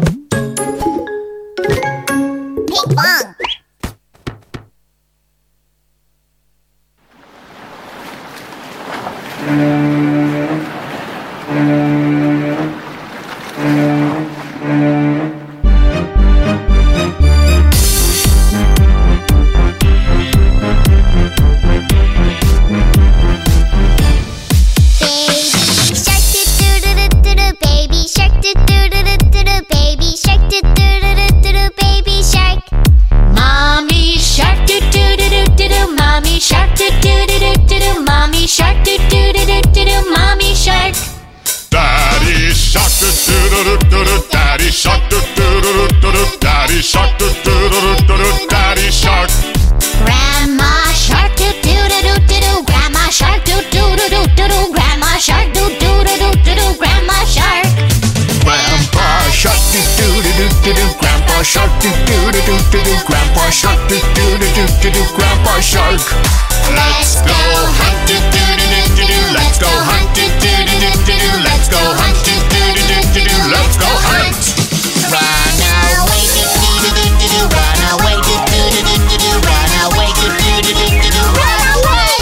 Ping pong. Daddy shark, do do do do do, Daddy shark. Grandma shark do do do do do do. Grandma shark do do do do do do. Grandma shark do do do do do do. Grandma shark. Grandpa shark, do do do do do. Grandpa shark, do do do do do. Grandpa shark, do do do do do. Grandpa shark. Let's go hunt, do do do do do. Let's go hunt, do do do do do. Let's go hunt, do do do do do. Let's go hunt. Run away do do do do do. Run away do do do do do. Run away do do do do do. Run away.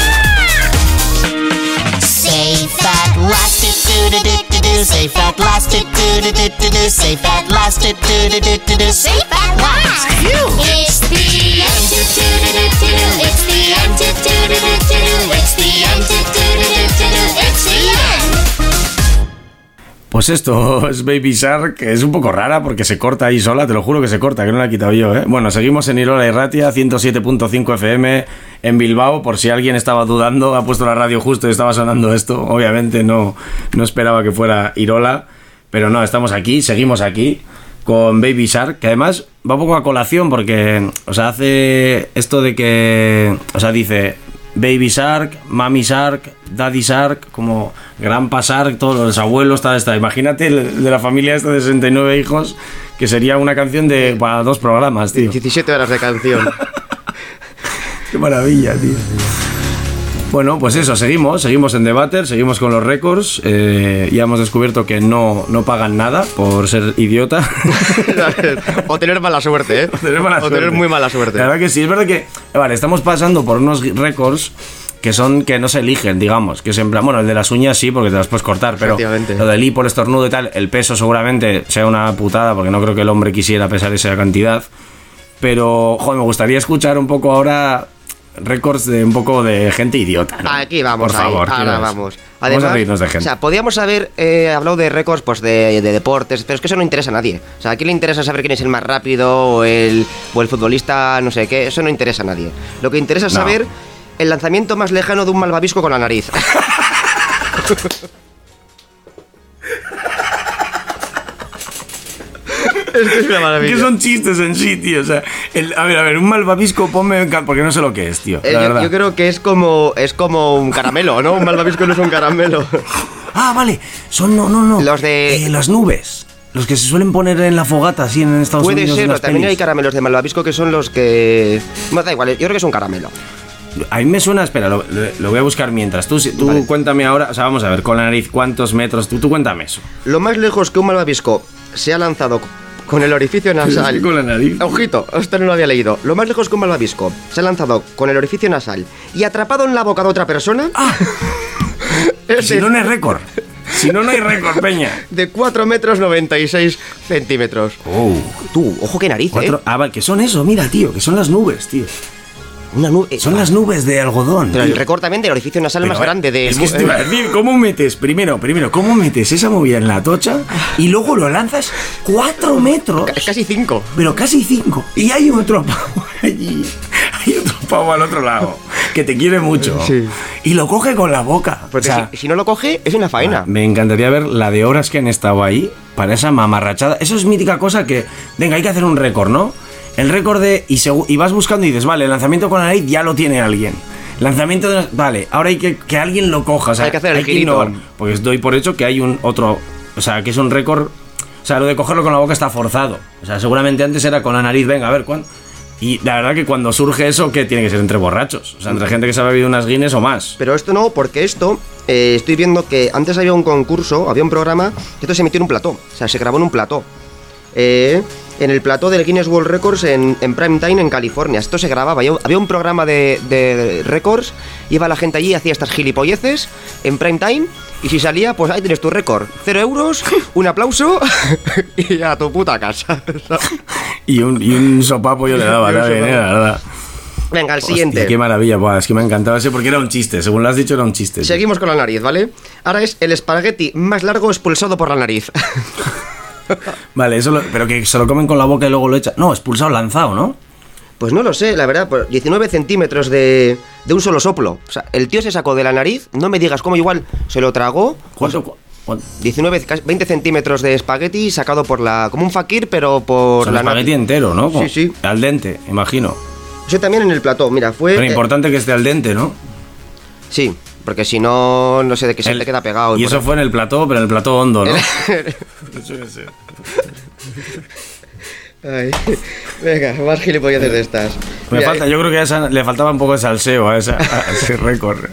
Safe at last do do do do do. Safe at last do do do do do. Safe at last do do do do do. Safe at last. It's the end do do do do do. It's the end do do do do do. It's the end do do do do do. It's the end. Pues esto es Baby Shark, que es un poco rara porque se corta ahí sola, te lo juro que se corta, que no la he quitado yo, ¿eh? Bueno, seguimos en Irola y Ratia, 107.5 FM en Bilbao, por si alguien estaba dudando, ha puesto la radio justo y estaba sonando esto, obviamente no esperaba que fuera Irola, pero no, estamos aquí, seguimos aquí con Baby Shark, que además va un poco a colación porque, o sea, hace esto de que, o sea, dice Baby Shark, Mami Shark, Daddy Shark, como Grandpa Shark, todos los abuelos, tal, esta. Imagínate el de la familia esta de 69 hijos, que sería una canción de para 2 programas, tío. 17 horas de canción. Qué maravilla, tío. Bueno, pues eso, seguimos en Debater, seguimos con los récords. Ya hemos descubierto que no pagan nada por ser idiota. O tener mala suerte, ¿eh? O tener muy mala suerte. La verdad que sí, es verdad que, vale, estamos pasando por unos récords que no se eligen, digamos, que es en plan, bueno, el de las uñas sí, porque te las puedes cortar, pero lo del hipo, el estornudo y tal, el peso seguramente sea una putada, porque no creo que el hombre quisiera pesar esa cantidad, pero, joder, me gustaría escuchar un poco ahora récords de un poco de gente idiota, ¿no? Aquí vamos, por favor, ahora vamos. Además, vamos a reírnos de gente. O sea, podíamos haber hablado de récords pues de deportes, pero es que eso no interesa a nadie. O sea, ¿a quién le interesa saber quién es el más rápido o el futbolista, no sé qué? Eso no interesa a nadie. Lo que interesa es saber el lanzamiento más lejano de un malvavisco con la nariz. Es una maravilla. Que son chistes en sí, tío. O sea, a ver, un malvavisco, ponme. Porque no sé lo que es, tío. Yo creo que es como un caramelo, ¿no? Un malvavisco no es un caramelo. Ah, vale. Son, no. Los de. Las nubes. Los que se suelen poner en la fogata, así en Estados Unidos. Puede ser, pero también hay caramelos de malvavisco que son los que. No, da igual, yo creo que es un caramelo. A mí me suena, espera, lo voy a buscar mientras. Tú vale. Cuéntame ahora, o sea, vamos a ver, con la nariz, ¿cuántos metros? Tú cuéntame eso. Lo más lejos que un malvavisco se ha lanzado con el orificio nasal. Con la nariz. Ojito, esto no lo había leído. Lo más lejos que un malvavisco se ha lanzado con el orificio nasal y atrapado en la boca de otra persona. ¡Ah! Si no es récord. Si no hay récord, peña. De 4 metros 96 centímetros. Oh. Tú, ojo qué nariz, 4, vale, que son eso, mira, tío, que son las nubes, tío. Una nube. Son las nubes de algodón. Pero tío. el récord también del orificio nasal más grande del es que te iba a decir, ¿cómo metes? Primero, ¿cómo metes esa movida en la tocha y luego lo lanzas 4 metros? Casi 5. Pero casi 5. Y hay otro pavo allí. Hay otro pavo al otro lado que te quiere mucho. Sí. Y lo coge con la boca. Porque o sea, si no lo coge, es una faena. Me encantaría ver la de horas que han estado ahí para esa mamarrachada. Eso es mítica cosa que, venga, hay que hacer un récord, ¿no? El récord de... Y vas buscando y dices, vale, el lanzamiento con la nariz ya lo tiene alguien. Lanzamiento de... Vale, ahora hay que alguien lo coja. O sea, hay que hacer el girito. Porque doy por hecho que hay un otro... O sea, que es un récord... O sea, lo de cogerlo con la boca está forzado. O sea, seguramente antes era con la nariz, venga, a ver, ¿cuándo? Y la verdad que cuando surge eso, que tiene que ser entre borrachos. O sea, entre gente que se ha bebido unas Guinness o más. Pero esto no, porque esto... estoy viendo que antes había un concurso, había un programa, que esto se emitió en un plató. O sea, se grabó en un plató. En el plató del Guinness World Records en prime time en California. Esto se grababa. Había un programa de récords. Iba la gente allí, hacía estas gilipolleces en prime time. Y si salía, pues ahí tienes tu récord. 0 euros, un aplauso y a tu puta casa. y un sopapo yo le daba, la verdad. Venga, al siguiente. Hostia, qué maravilla, buah, es que me encantaba ese porque era un chiste. Según lo has dicho, era un chiste. Seguimos con la nariz, ¿vale? Ahora es el espagueti más largo expulsado por la nariz. Vale, pero que se lo comen con la boca y luego lo echan. No, expulsado, lanzado, ¿no? Pues no lo sé, la verdad, 19 centímetros de un solo soplo. O sea, el tío se sacó de la nariz, no me digas cómo, igual se lo tragó. ¿Cuánto? 20 centímetros de espagueti sacado por como un fakir, pero por el espagueti entero, ¿no? Sí. Al dente, imagino. Eso también en el plató, mira, fue... Pero importante que esté al dente, ¿no? Sí, porque si no, no sé de qué se te queda pegado. Y eso fue en el plató, pero en el plató hondo, ¿no? Ay, venga, más gilipolleces de estas. Yo creo que a esa le faltaba un poco de salseo a ese récord.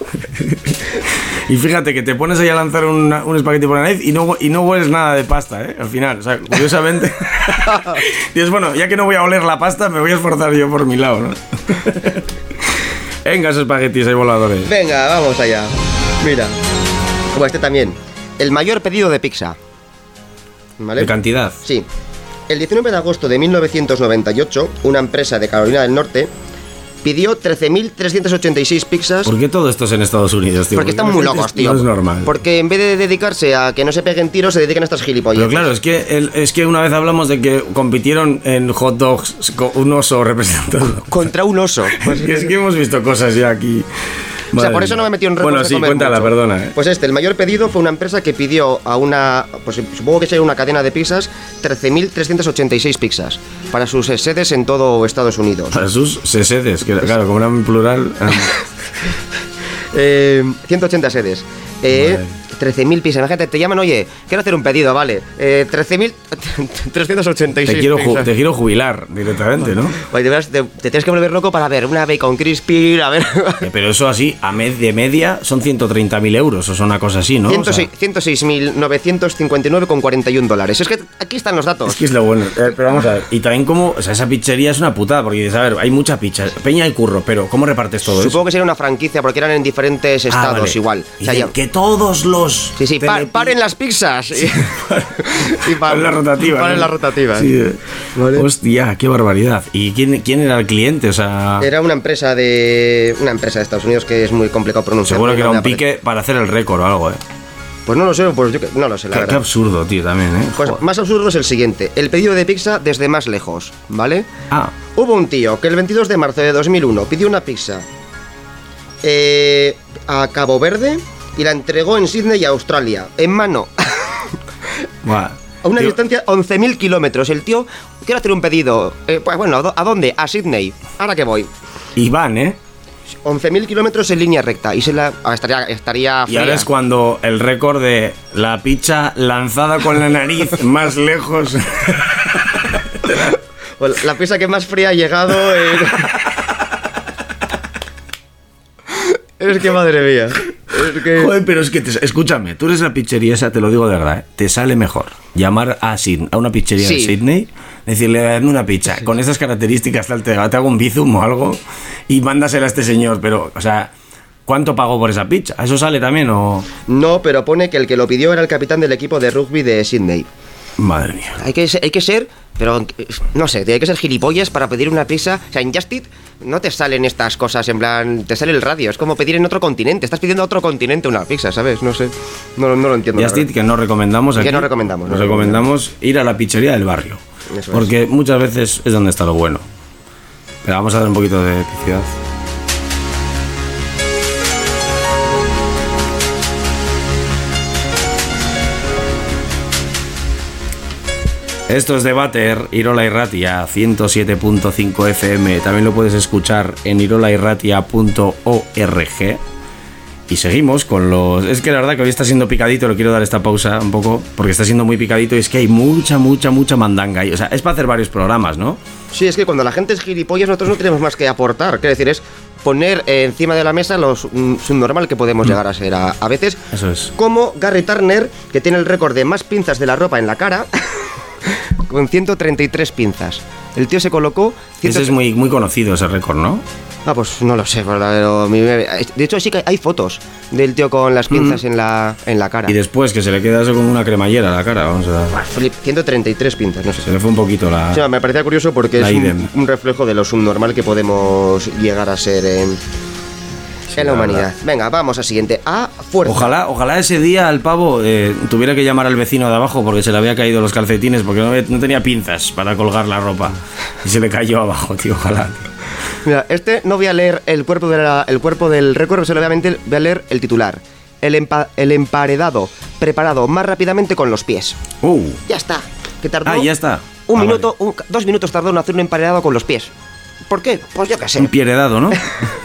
Y fíjate que te pones ahí a lanzar un espagueti por la nariz y no hueles nada de pasta, ¿eh? Al final, o sea, curiosamente. Dices, bueno, ya que no voy a oler la pasta, me voy a esforzar yo por mi lado, ¿no? Venga, esos espaguetis ahí voladores. Venga, vamos allá. Mira. Como este también. El mayor pedido de pizza. ¿Vale? ¿De cantidad? Sí. El 19 de agosto de 1998, una empresa de Carolina del Norte pidió 13.386 pizzas. ¿Por qué todo esto es en Estados Unidos, tío? Porque están muy locos, tío. No es normal. Porque en vez de dedicarse a que no se peguen tiros, se dedican a estas gilipollas. Pero claro, es que una vez hablamos de que compitieron en hot dogs con un oso representando. Contra un oso. Pues es que hemos visto cosas ya aquí. O sea, por eso no me metí en récord. Bueno, sí, cuéntala, mucho. Perdona. Pues el mayor pedido fue una empresa que pidió a una, pues supongo que sería una cadena de pizzas, 13.386 pizzas para sus sedes en todo Estados Unidos. Para sus sedes, que claro, como era en plural. 180 sedes. 13.000 pizzas. Imagínate, te llaman, oye, quiero hacer un pedido, vale. 13.386 te quiero jubilar directamente, ¿no? Oye, te tienes que volver loco para ver una bacon crispy, a ver... Pero eso así, de media, son 130.000 euros, o son una cosa así, ¿no? 106.959,41 dólares. Es que aquí están los datos. Es que es lo bueno. Pero vamos a ver, y también como, o sea, esa pizzería es una putada, porque dices, a ver, hay mucha pizza, peña y curro, pero ¿cómo repartes todo eso? Supongo que sería una franquicia, porque eran en diferentes estados, vale. Igual. O sea, que todos los... Sí, paren las pizzas. Sí, paren las rotativas. Paren las rotativas. Sí. Vale. Hostia, qué barbaridad. ¿Y quién era el cliente? O sea... Era una empresa de Estados Unidos que es muy complicado pronunciar. Seguro que era un pique para hacer el récord o algo, ¿eh? Pues no lo sé, pues yo no lo sé, la verdad. Qué absurdo, tío, también, ¿eh? Pues más absurdo es el siguiente. El pedido de pizza desde más lejos, ¿vale? Hubo un tío que el 22 de marzo de 2001 pidió una pizza a Cabo Verde y la entregó en Sydney, Australia, en mano. Buah. A una distancia 11.000 kilómetros. El tío quiere hacer un pedido. Pues bueno, ¿a dónde? A Sydney. Ahora que voy. Y van, ¿eh? 11.000 kilómetros en línea recta. Y estaría fría. Y ahora es cuando el récord de la pizza lanzada con la nariz más lejos. La pizza que más fría ha llegado. Es que madre mía. Joder, pero es que, escúchame, tú eres la pizzería esa, te lo digo de verdad, ¿eh? Te sale mejor llamar a una pizzería de Sydney, decirle, dame una pizza, con esas características, te hago un bizum o algo, y mándasela a este señor, pero, o sea, ¿cuánto pagó por esa pizza? ¿Eso sale también o...? No, pero pone que el que lo pidió era el capitán del equipo de rugby de Sydney. Madre mía. Hay que ser, pero no sé, hay que ser gilipollas para pedir una pizza. O sea, en Just Eat no te salen estas cosas, en plan, te sale el radio. Es como pedir en otro continente. Estás pidiendo a otro continente una pizza, ¿sabes? No sé, no lo entiendo. Just Eat, que no recomendamos aquí. Que no recomendamos. Nos recomendamos ir a la pizzería del barrio. Eso porque muchas veces es donde está lo bueno. Pero vamos a dar un poquito de publicidad. Esto es Debater, Irola Irratia, 107.5 FM. También lo puedes escuchar en irolairratia.org. Y seguimos con los... Es que la verdad que hoy está siendo picadito, lo quiero dar esta pausa un poco, porque está siendo muy picadito y es que hay mucha mandanga ahí. O sea, es para hacer varios programas, ¿no? Sí, es que cuando la gente es gilipollas nosotros no tenemos más que aportar. Quiero decir, es poner encima de la mesa lo subnormal que podemos llegar a ser a veces. Eso es. Como Gary Turner, que tiene el récord de más pinzas de la ropa en la cara... con 133 pinzas. El tío se colocó... Ese es muy, muy conocido, ese récord, ¿no? Pues no lo sé, pero... De hecho sí que hay fotos del tío con las pinzas en la cara. Y después que se le queda eso como una cremallera a la cara, vamos a... 133 pinzas, no sé. Se le fue un poquito la... Sí, me parecía curioso porque es un reflejo de lo subnormal que podemos llegar a ser en la humanidad. Venga, vamos al siguiente. A fuerza. Ojalá ese día el pavo tuviera que llamar al vecino de abajo porque se le había caído los calcetines, porque no tenía pinzas para colgar la ropa y se le cayó abajo, tío. Ojalá. Mira, no voy a leer el cuerpo del récord, solamente voy a leer el titular. El emparedado preparado más rápidamente con los pies. Ya está. Que tardó ya está. Un minuto, 2 minutos tardó en hacer un emparedado con los pies. ¿Por qué? Pues yo qué sé. Un pieredado, ¿no?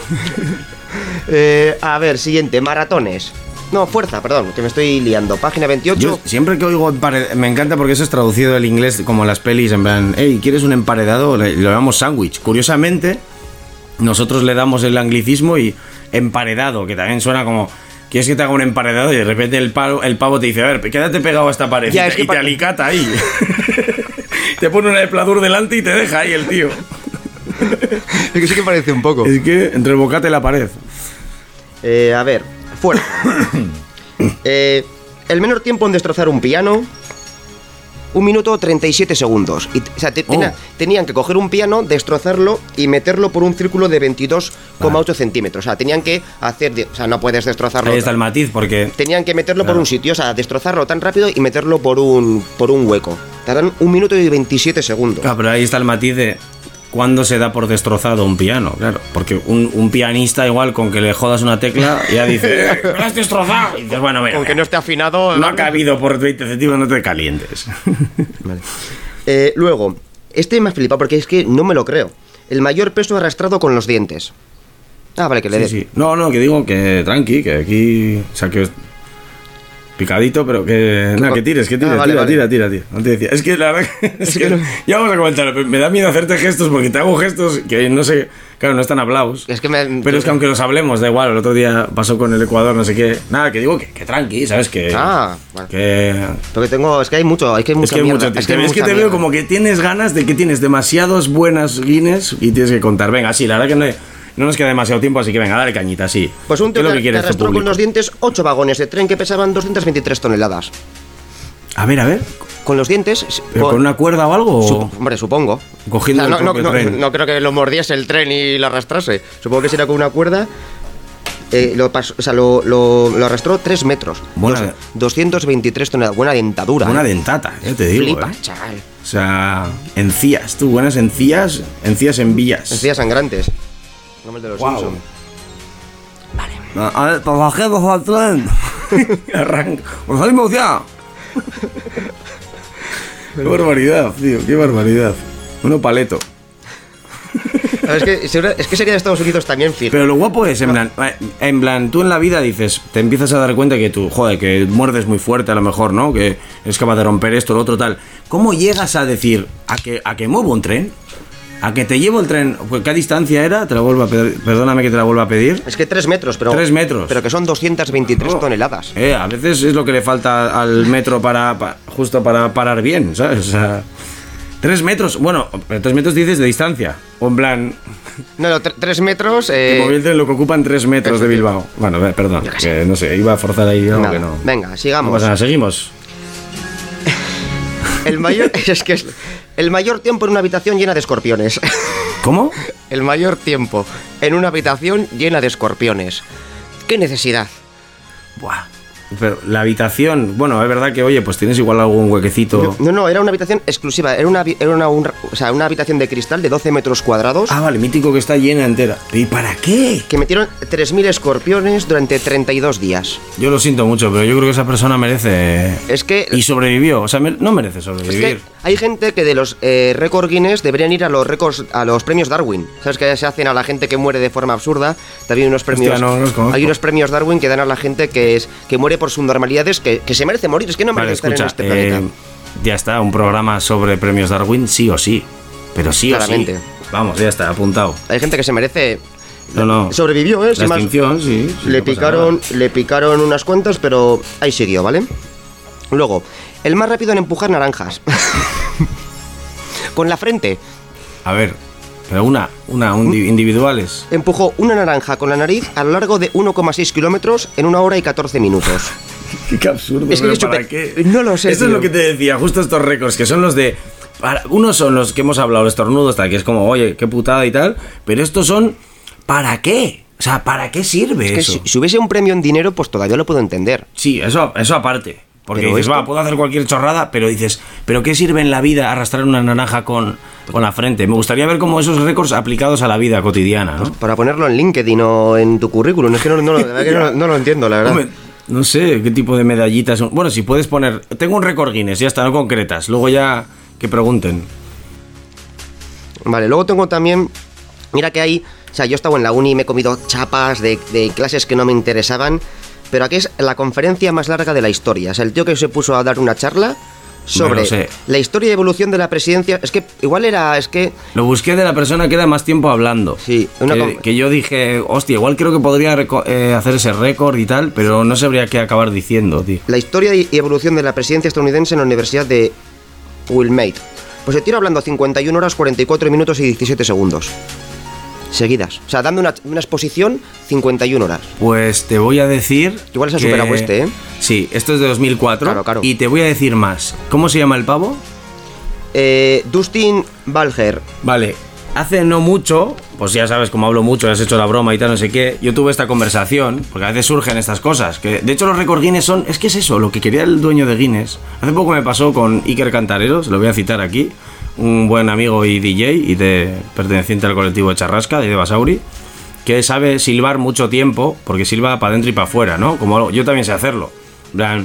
A ver, siguiente, maratones. No, fuerza, perdón, que me estoy liando. Página 28. Yo siempre que oigo me encanta porque eso es traducido del inglés como en las pelis, en plan, hey, ¿quieres un emparedado? Lo llamamos sándwich. Curiosamente, nosotros le damos el anglicismo y emparedado, que también suena como... ¿Quieres que te haga un emparedado? Y de repente el pavo te dice, a ver, quédate pegado a esta pared. Ya, y te alicata ahí. Te pone una de pladur delante y te deja ahí el tío. Es que sí que parece un poco. Es que entre el bocate y la pared. A ver, fuerza. El menor tiempo en destrozar un piano... 1 minuto 37 segundos. O sea, tenían que coger un piano, destrozarlo y meterlo por un círculo de 22,8 centímetros. O sea, tenían que hacer... O sea, no puedes destrozarlo. Ahí está el matiz, porque... Tenían que meterlo por un sitio, o sea, destrozarlo tan rápido y meterlo por un hueco. Tardan 1 minuto y 27 segundos. Claro, pero ahí está el matiz de... ¿Cuándo se da por destrozado un piano? Claro, porque un pianista igual con que le jodas una tecla ya dice, ¡me lo has destrozado! Y dices, bueno, mira, aunque no esté afinado... No ha cabido por 20 centímetros, no te calientes. Vale. Luego, este me ha flipado porque es que no me lo creo. El mayor peso arrastrado con los dientes. Ah, vale, que le dé. Sí. No, que digo que tranqui, que aquí... O sea, que... Picadito, pero que... Nada, que tires, vale. tira. No te decía. Es que la verdad que no. Ya vamos a comentar, me da miedo hacerte gestos porque te hago gestos que no sé... Claro, no están hablados. Pero es que aunque los hablemos, da igual. El otro día pasó con el Ecuador, no sé qué. Nada, que digo que tranqui, ¿sabes? Que... Vale. Que... Porque tengo... Es que hay mucho... Es que te veo como que tienes ganas de que tienes demasiados buenas Guinness y tienes que contar. Venga, sí, la verdad que no nos queda demasiado tiempo, así que venga, dale cañita, sí. Pues un tío que arrastró con los dientes 8 vagones de tren que pesaban 223 toneladas. A ver. Con los dientes... ¿Pero con una cuerda o algo? Hombre, supongo. Cogiendo el propio tren. No creo que lo mordiese el tren y lo arrastrase. Supongo que será con una cuerda. Lo arrastró 3 metros. 223 toneladas. Buena dentadura. Buena dentata, te digo. Flipa, chaval. O sea, encías, tú, buenas encías en vías. Encías sangrantes. Como el de los Simpsons. Vale. A ver, pasajeros al tren. Arranca. ¡Pues salimos ya! ¡Qué barbaridad, tío! ¡Qué barbaridad! Uno paleto. Es que sería de Estados Unidos también, fijo. Pero lo guapo es, en plan, tú en la vida dices, te empiezas a dar cuenta que tú, joder, que muerdes muy fuerte a lo mejor, ¿no? Que eres capaz de romper esto, lo otro, tal. ¿Cómo llegas a decir, a que muevo un tren? ¿A que te llevo el tren? Pues, ¿qué distancia era? Te la vuelvo a pedir. Perdóname que te la vuelva a pedir. Es que 3 metros, pero... 3 metros. Pero que son 223 toneladas. A veces es lo que le falta al metro justo para parar bien, ¿sabes? O sea... 3 metros, bueno, 3 metros dices de distancia. O en plan... No, 3 metros... Que moví el tren lo que ocupan 3 metros de Bilbao. Bueno, perdón, que no sé, iba a forzar ahí algo que no. Venga, sigamos. No pasa nada, seguimos. El mayor tiempo en una habitación llena de escorpiones. ¿Cómo? El mayor tiempo en una habitación llena de escorpiones. ¿Qué necesidad? Buah. Pero la habitación, bueno, es verdad que, oye, pues tienes igual algún huequecito. No, era una habitación exclusiva. Era una habitación de cristal de 12 metros cuadrados. Ah, vale, mítico, que está llena entera. ¿Y para qué? Que metieron 3.000 escorpiones durante 32 días. Yo lo siento mucho, pero yo creo que esa persona merece... Es que... Y sobrevivió, o sea, no merece sobrevivir. Es que hay gente que de los récord Guinness deberían ir a los premios Darwin. ¿Sabes? Que se hacen a la gente que muere de forma absurda. También unos premios... Hostia, no los conozco. Hay unos premios Darwin que dan a la gente que muere por subnormalidades, que se merece morir. Es que no merece estar en este planeta. Ya está, un programa sobre premios Darwin, sí o sí. Pero sí claramente. O sí. Vamos, ya está, apuntado. Hay gente que se merece... No. Sobrevivió, La extinción, sí. Le picaron unas cuantas, pero ahí siguió, ¿vale? Luego, el más rápido en empujar naranjas. Con la frente. A ver, pero individuales. Empujó una naranja con la nariz a lo largo de 1,6 kilómetros en 1 hora y 14 minutos. Qué absurdo, es que ¿para qué? No lo sé. Esto es lo que te decía, justo estos récords, que son los de... Unos son los que hemos hablado, los estornudos, tal, que es como, oye, qué putada y tal, pero estos son... ¿Para qué? O sea, ¿para qué sirve es que eso? Si hubiese un premio en dinero, pues todavía lo puedo entender. Sí, eso aparte. Porque pero dices, puedo hacer cualquier chorrada, pero dices, ¿pero qué sirve en la vida arrastrar una naranja con la frente? Me gustaría ver cómo esos récords aplicados a la vida cotidiana, ¿no? Pues para ponerlo en LinkedIn o en tu currículum, es que no lo entiendo, la verdad. Hombre, No sé qué tipo de medallitas son. Bueno, si puedes poner... Tengo un récord Guinness, ya está, no concretas. Luego ya que pregunten. Vale, luego tengo también... Mira que hay... O sea, yo estaba en la uni y me he comido chapas de clases que no me interesaban, pero aquí es la conferencia más larga de la historia. O sea, el tío que se puso a dar una charla sobre la historia y evolución de la presidencia... Es que igual era... Es que... Lo busqué de la persona que era más tiempo hablando. Sí. Que yo dije, hostia, igual creo que podría hacer ese récord y tal, pero no sabría qué acabar diciendo, tío. La historia y evolución de la presidencia estadounidense en la Universidad de Wilmette. Pues el tío hablando 51 horas, 44 minutos y 17 segundos. Seguidas. O sea, dando una exposición 51 horas. Pues te voy a decir... Igual se ha superado este, ¿eh? Sí, esto es de 2004. Claro. Y te voy a decir más. ¿Cómo se llama el pavo? Dustin Balger. Vale. Hace no mucho, pues ya sabes, como hablo mucho, has hecho la broma y tal, no sé qué, yo tuve esta conversación, porque a veces surgen estas cosas, que de hecho los récords Guinness son... Es que es eso, lo que quería el dueño de Guinness. Hace poco me pasó con Iker Cantarero, se lo voy a citar aquí, un buen amigo y DJ, y perteneciente al colectivo de Charrasca, de Basauri, que sabe silbar mucho tiempo, porque silba para adentro y para afuera, ¿no? Como yo también sé hacerlo. En plan...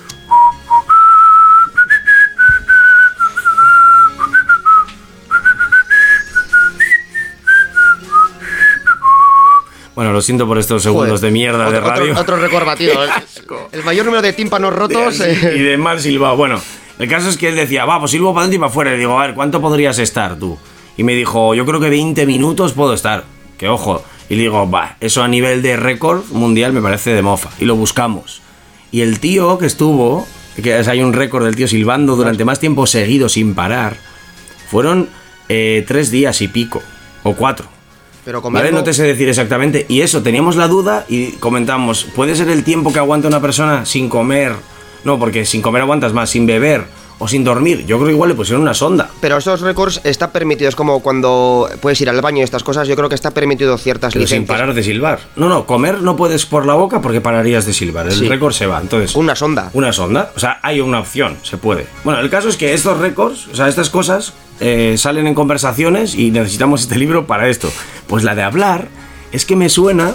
Bueno, lo siento por estos segundos de mierda de radio. Otro récord batido. El mayor número de tímpanos rotos. Y de mal silbado. Bueno, el caso es que él decía, pues silbo para adentro y para afuera. Le digo, a ver, ¿cuánto podrías estar tú? Y me dijo, yo creo que 20 minutos puedo estar. Que ojo. Y le digo, eso a nivel de récord mundial me parece de mofa. Y lo buscamos. Y el tío que estuvo, que hay un récord del tío silbando durante más tiempo seguido sin parar, fueron 3 días y pico. O 4. Pero comiendo... Vale, no te sé decir exactamente. Y eso, teníamos la duda y comentamos, ¿puede ser el tiempo que aguanta una persona sin comer? No, porque sin comer aguantas más, sin beber o sin dormir. Yo creo que igual le pusieron una sonda. Pero estos récords está permitido, es como cuando puedes ir al baño y estas cosas, yo creo que está permitido ciertas Pero licencias. sin parar de silbar. No, comer no puedes por la boca porque pararías de silbar. El récord se va, entonces... Una sonda. Una sonda, o sea, hay una opción, se puede. Bueno, el caso es que estos récords, o sea, estas cosas... salen en conversaciones y necesitamos este libro para esto. Pues la de hablar es que me suena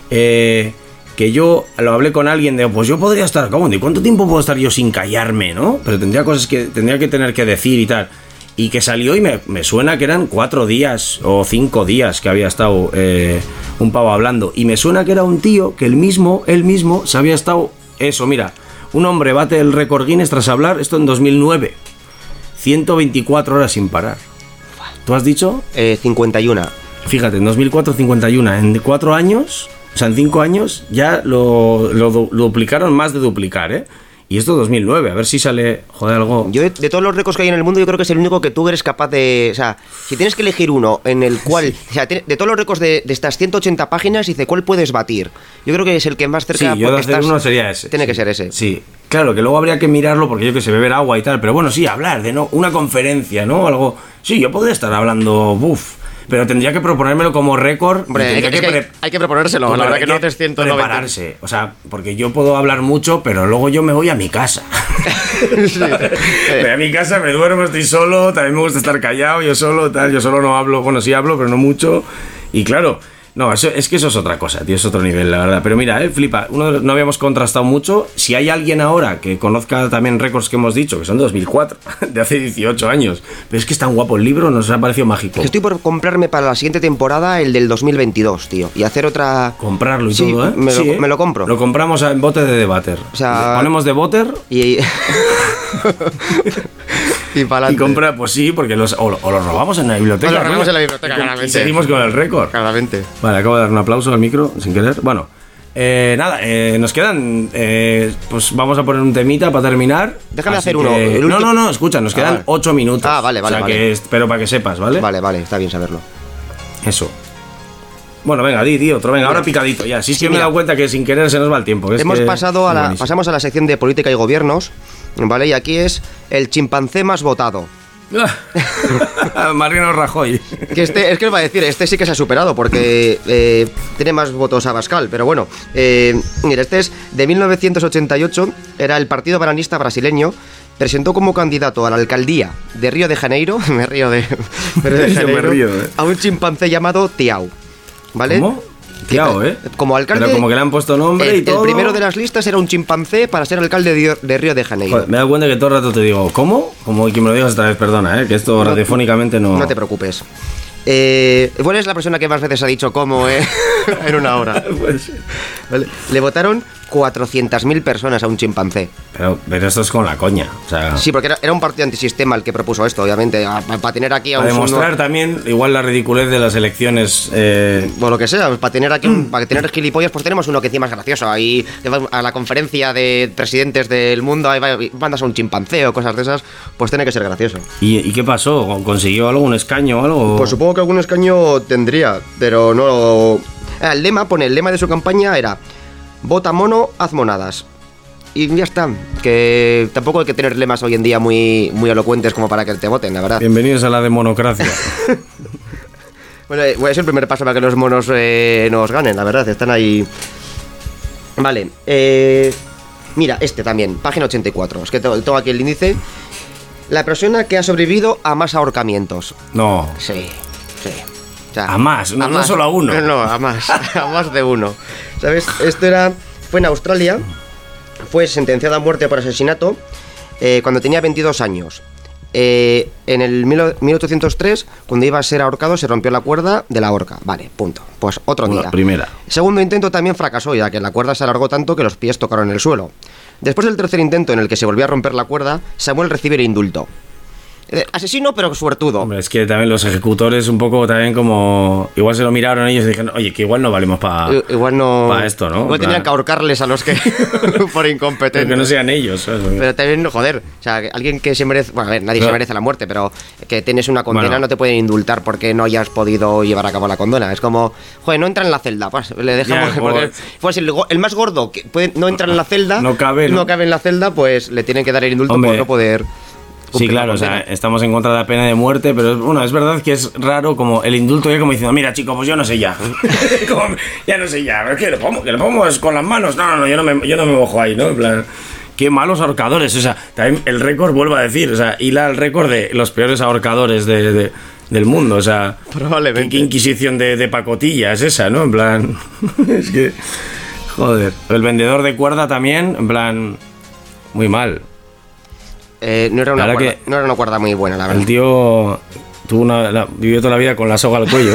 que yo lo hablé con alguien de, pues yo podría estar, ¿cómo? ¿Y cuánto tiempo puedo estar yo sin callarme, no? Pero tendría cosas que tendría que tener que decir y tal. Y que salió y me suena que eran 4 días o 5 días que había estado un pavo hablando. Y me suena que era un tío que él mismo se había estado... Eso, mira, un hombre bate el récord Guinness tras hablar, esto en 2009. 124 horas sin parar. ¿Tú has dicho? 51. Fíjate, en 2004, 51. En 4 años, o sea, en 5 años, ya lo duplicaron más de duplicar, ¿eh? Y esto 2009, a ver si sale, joder, algo... Yo, de todos los récords que hay en el mundo, yo creo que es el único que tú eres capaz de... O sea, si tienes que elegir uno en el cual... Sí. O sea, de todos los récords de estas 180 páginas, dice, ¿cuál puedes batir? Yo creo que es el que más cerca... Sí, yo de hacer uno sería ese. Tiene que ser ese. Sí, claro, que luego habría que mirarlo porque yo que sé, beber agua y tal. Pero bueno, sí, hablar de una conferencia, ¿no? Algo... Sí, yo podría estar hablando... Pero tendría que proponérmelo como récord. Hombre, hay que proponérselo. La verdad que no haces 190. Prepararse. O sea, porque yo puedo hablar mucho, pero luego yo me voy a mi casa. Sí. Voy a mi casa, me duermo, estoy solo. También me gusta estar callado, yo solo, tal. Yo solo no hablo. Bueno, sí hablo, pero no mucho. Y claro... No, eso es otra cosa, tío, es otro nivel, la verdad. Pero mira, flipa, no habíamos contrastado mucho. Si hay alguien ahora que conozca también récords que hemos dicho, que son de 2004, de hace 18 años. Pero es que es tan guapo el libro, nos ha parecido mágico. Estoy por comprarme para la siguiente temporada el del 2022, tío. Y hacer otra... Comprarlo y sí, todo, ¿eh? Me lo compro. Lo compramos en bote de Debater. O sea... Ponemos Debater y... y para adelante. Y compra, pues sí, porque o lo robamos en la biblioteca. Lo robamos en la biblioteca, claramente. Y seguimos con el récord. Claramente. Vale, acabo de dar un aplauso al micro, sin querer. Bueno, nos quedan... pues vamos a poner un temita para terminar. Déjame hacer uno. No, escucha, nos quedan 8 minutos. Vale. O sea, pero para que sepas, ¿vale? Vale, está bien saberlo. Eso. Bueno, venga, di otro, venga, ahora picadito, ya. Sí, me he dado cuenta que sin querer se nos va el tiempo. Pasamos a la sección de política y gobiernos, ¿vale? Y aquí es el chimpancé más votado. Mariano Rajoy. Que es que os va a decir, este sí que se ha superado porque tiene más votos Abascal, pero bueno. Mira, este es de 1988, era el Partido Bananista brasileño. Presentó como candidato a la alcaldía de Río de Janeiro, me río, a un chimpancé llamado Tiao. ¿Vale? ¿Cómo? Tirado, ¿eh? Como alcalde. Pero como que le han puesto nombre y todo. El primero de las listas era un chimpancé para ser alcalde de Río de Janeiro. Joder, me he dado cuenta que todo el rato te digo, ¿cómo? Como que me lo digas otra vez, perdona, que esto radiofónicamente no... No te preocupes. ¿Cuál es la persona que más veces ha dicho cómo en una hora? Pues sí. Vale. Le votaron 400.000 personas a un chimpancé. Pero esto es con la coña, o sea... Sí, porque era un partido antisistema el que propuso esto, obviamente, para tener aquí a un... Para demostrar también igual la ridiculez de las elecciones... O lo que sea, pues para tener aquí para tener gilipollas, pues tenemos uno que encima es gracioso. Ahí a la conferencia de presidentes del mundo, ahí mandas a un chimpancé o cosas de esas, pues tiene que ser gracioso. ¿Y qué pasó? ¿Consiguió algo, un escaño o algo? Pues supongo que algún escaño tendría, pero no... El lema de su campaña era: vota mono, haz monadas. Y ya está, que tampoco hay que tener lemas hoy en día muy elocuentes como para que te voten, la verdad. Bienvenidos a la democracia. Bueno, es el primer paso para que los monos nos ganen, la verdad, están ahí. Vale, mira, este también, página 84, es que tengo aquí el índice. La persona que ha sobrevivido a más ahorcamientos. No. Sí. O sea, A más, no solo a uno. No, a más, a más de uno. ¿Sabes? Fue en Australia, fue sentenciado a muerte por asesinato cuando tenía 22 años. En el 1803, cuando iba a ser ahorcado, se rompió la cuerda de la horca. Vale, punto. Pues otro día. La primera. Segundo intento también fracasó, ya que la cuerda se alargó tanto que los pies tocaron el suelo. Después del tercer intento, en el que se volvió a romper la cuerda, Samuel recibe el indulto. Asesino, pero suertudo. Hombre, es que también los ejecutores un poco también como... Igual se lo miraron ellos y dijeron, oye, que igual no valemos para esto, ¿no? Igual tenían que ahorcarles a los que... por incompetentes. Que no sean ellos, ¿sabes? Pero también, joder, o sea, alguien que se merece... Bueno, a ver, nadie se merece la muerte, pero que tienes una condena, no te pueden indultar porque no hayas podido llevar a cabo la condena. Es como, joder, no entra en la celda, pues le dejamos... Pues el más gordo que no entra en la celda... No cabe en la celda, pues le tienen que dar el indulto por no poder... Sí, claro, o sea, estamos en contra de la pena de muerte, pero bueno, es verdad que es raro como el indulto ya como diciendo, mira chico, pues yo no sé ya. Ya no sé ya, ¿qué le pongo con las manos? No, yo no me mojo ahí, ¿no? En plan, qué malos ahorcadores, o sea, también el récord, vuelvo a decir, o sea, hila el récord de los peores ahorcadores del mundo, o sea, probablemente. ¿Qué inquisición de pacotilla es esa, no? En plan, es que, joder, el vendedor de cuerda también, en plan, muy mal. No era una cuerda muy buena, la verdad. El tío vivió toda la vida con la soga al cuello.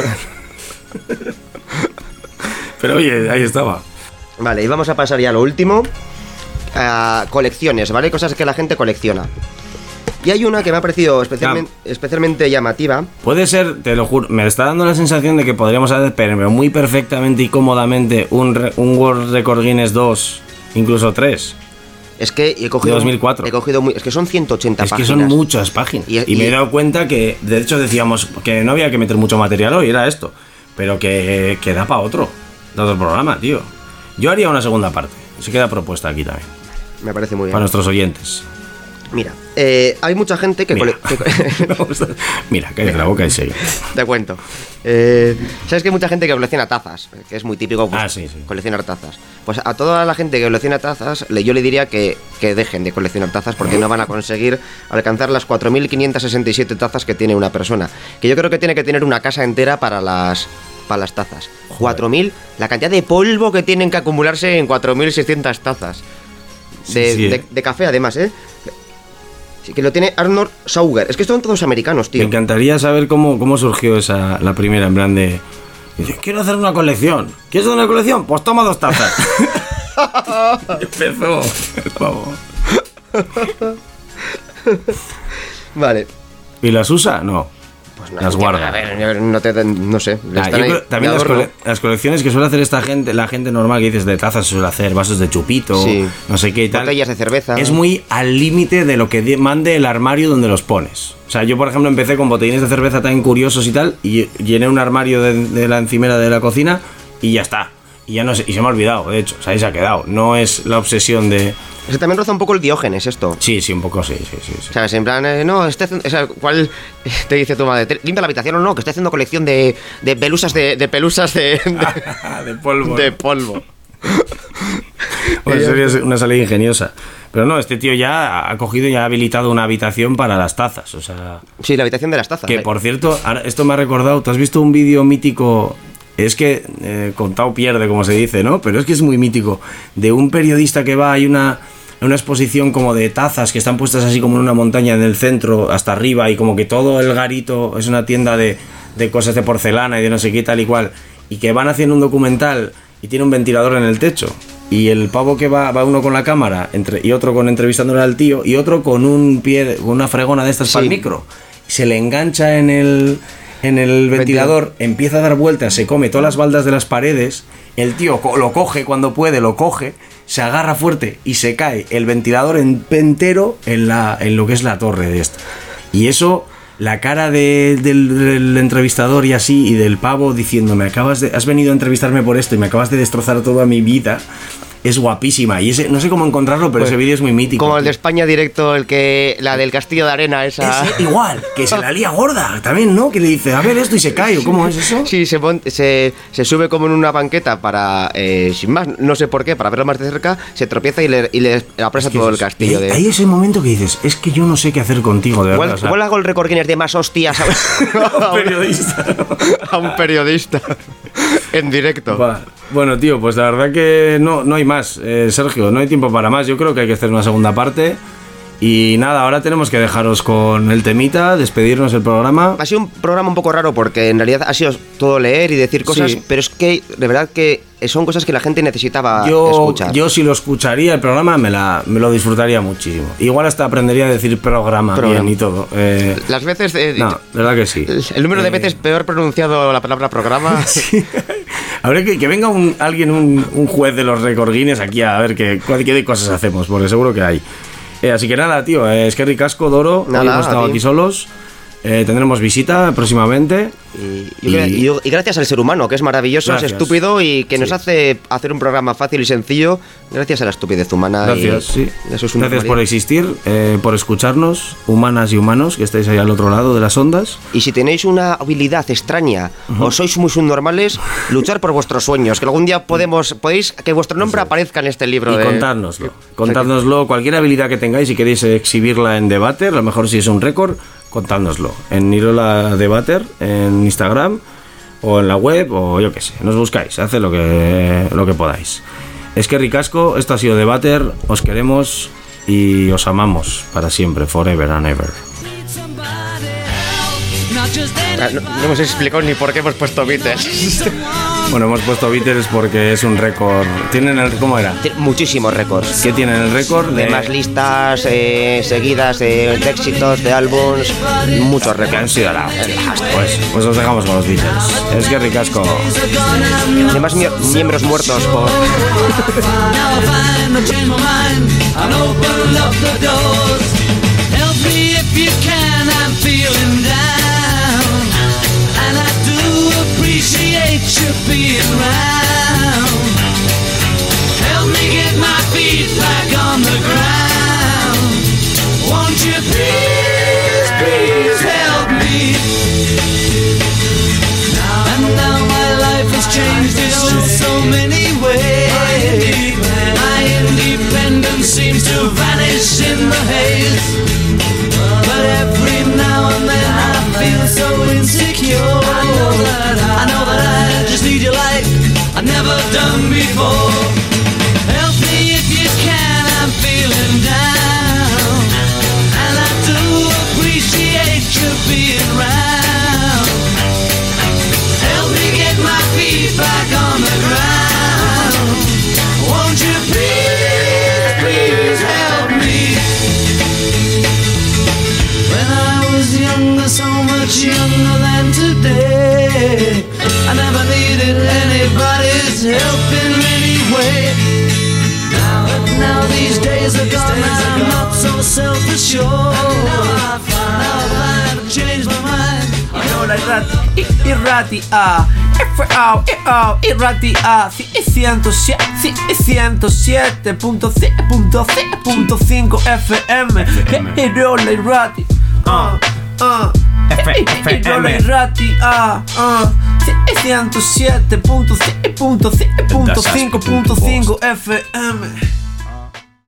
Pero oye, ahí estaba. Vale, y vamos a pasar ya a lo último. Colecciones, ¿vale? Cosas que la gente colecciona. Y hay una que me ha parecido especialmente llamativa. Puede ser, te lo juro, me está dando la sensación de que podríamos hacer, pero muy perfectamente y cómodamente, un World Record Guinness 2, incluso 3. Es que he cogido... 2004. Es que son 180 páginas. Es que son muchas páginas. Y me he dado cuenta que, de hecho, decíamos que no había que meter mucho material hoy, era esto. Pero que da para otro programa, tío. Yo haría una segunda parte. Se queda propuesta aquí también. Me parece muy bien. Para nuestros oyentes. Mira, hay mucha gente que... Mira, cállate la boca y sigue. Te cuento. ¿Sabes que hay mucha gente que colecciona tazas? Que es muy típico sí. coleccionar tazas. Pues a toda la gente que colecciona tazas, yo le diría que dejen de coleccionar tazas porque no van a conseguir alcanzar las 4.567 tazas que tiene una persona. Que yo creo que tiene que tener una casa entera para las tazas. 4.000, la cantidad de polvo que tienen que acumularse en 4.600 tazas. De café, además, ¿eh? Que lo tiene Arnold Sauger. Es que son todos americanos, tío. Me encantaría saber cómo surgió la primera, en plan de... Dice, quiero hacer una colección. ¿Quieres hacer una colección? Pues toma 2 tazas. Empezó el pavo. Vale. ¿Y las usa? No. Pues no, las guarda. A ver, no sé. También las colecciones que suele hacer la gente normal, que dices de tazas, suele hacer vasos de chupito, sí, no sé qué y tal. Botellas de cerveza. Es muy al límite de lo que mande el armario donde los pones. O sea, yo por ejemplo empecé con botellines de cerveza tan curiosos y tal, y llené un armario de la encimera de la cocina y ya está. Y ya no sé, y se me ha olvidado, de hecho. O sea, ahí se ha quedado. No es la obsesión de... Es que también roza un poco el Diógenes esto. Sí, un poco sí. O sea, es en plan, ¿cuál te dice tu madre? ¿Limpia la habitación o no? Que estoy haciendo colección de pelusas de polvo. De polvo. Bueno, sería una salida ingeniosa. Pero no, este tío ya ha cogido y ha habilitado una habitación para las tazas, o sea... Sí, la habitación de las tazas. Que, por cierto, ahora, esto me ha recordado... ¿Tú has visto un vídeo mítico es que contado pierde, como se dice, ¿no? Pero es que es muy mítico. De un periodista que va, hay una exposición como de tazas que están puestas así como en una montaña en el centro, hasta arriba, y como que todo el garito es una tienda de cosas de porcelana y de no sé qué tal y cual, y que van haciendo un documental y tiene un ventilador en el techo. Y el pavo que va uno con la cámara y otro con entrevistándole al tío y otro con un pie, con una fregona de estas para el micro. Se le engancha en el ventilador, empieza a dar vueltas, se come todas las baldas de las paredes, el tío lo coge cuando puede, se agarra fuerte y se cae el ventilador entero en lo que es la torre de esta. Y eso, la cara del entrevistador y así, y del pavo diciéndome, has venido a entrevistarme por esto y me acabas de destrozar toda mi vida, es guapísima. Y ese, no sé cómo encontrarlo, pero ese vídeo es muy mítico. Como el de España Directo, la del Castillo de Arena, esa. Ese, igual, que se la lía gorda también, ¿no? Que le dice, a ver esto y se cae, ¿cómo es eso? Sí, se sube como en una banqueta para, sin más, no sé por qué, para verlo más de cerca, se tropieza y le apresa todo el castillo. Hay ese momento que dices, es que yo no sé qué hacer contigo, de verdad. Igual hago el récord Guinness de más hostias a un periodista. A un periodista. En directo. Bueno, tío, pues la verdad que no hay más, Sergio, no hay tiempo para más. Yo creo que hay que hacer una segunda parte. Y nada, ahora tenemos que dejaros con el temita, despedirnos del programa. Ha sido un programa un poco raro porque en realidad ha sido todo leer y decir cosas, sí. Pero es que de verdad que son cosas que la gente necesitaba escuchar. Yo si lo escucharía el programa me lo disfrutaría muchísimo. Igual hasta aprendería a decir programa bien y todo. Las veces... no, verdad que sí. El número de veces peor pronunciado la palabra programa. Sí. Habría que venga un juez de los récord Guinness aquí a ver qué cosas hacemos, porque seguro que hay. Así que nada, tío, es que ricasco, Doro. Hoy hemos estado aquí solos. Tendremos visita próximamente. Y gracias al ser humano, que es maravilloso, es estúpido y que nos hace hacer un programa fácil y sencillo. Gracias a la estupidez humana. Gracias, eso es gracias por existir, por escucharnos, humanas y humanos que estáis ahí al otro lado de las ondas. Y si tenéis una habilidad extraña o sois muy subnormales, luchar por vuestros sueños, que algún día podéis que vuestro nombre aparezca en este libro. Y contárnoslo, cualquier habilidad que tengáis, si queréis exhibirla en Debater, a lo mejor si es un récord, contádnoslo en Irola Debater, en Instagram o en la web, o yo qué sé, nos buscáis, haced lo que podáis. Es que ricasco, esto ha sido Debater, os queremos y os amamos para siempre, forever and ever. No hemos explicado ni por qué hemos puesto Beatles. Bueno, hemos puesto Beatles porque es un récord. ¿Cómo era? Muchísimos récords. ¿Qué tienen el récord? De más listas seguidas de éxitos, de álbums, muchos récords. Que han sido pues os dejamos con los Beatles. Es que ricasco. De más miembros muertos por... Appreciate you being around. Help me get my feet back on the ground. Won't you please, please help me? And now my life has changed in so many ways. My independence seems to vanish in the haze. But every now and then I feel so insecure. I know that I just need you like I've never done before. Help me if you can, I'm feeling down. And I do appreciate you being around. Help me get my feet back on the ground. Won't you please, please help me? When I was younger, so much younger than today, I never needed anybody's help in any way. But now these days are gone, I'm not so self-assured. Now I've changed my mind. Hola, Irrati, Irrati, 107.5 FM. Irola Irrati, Irola Irrati, 107.5 FM.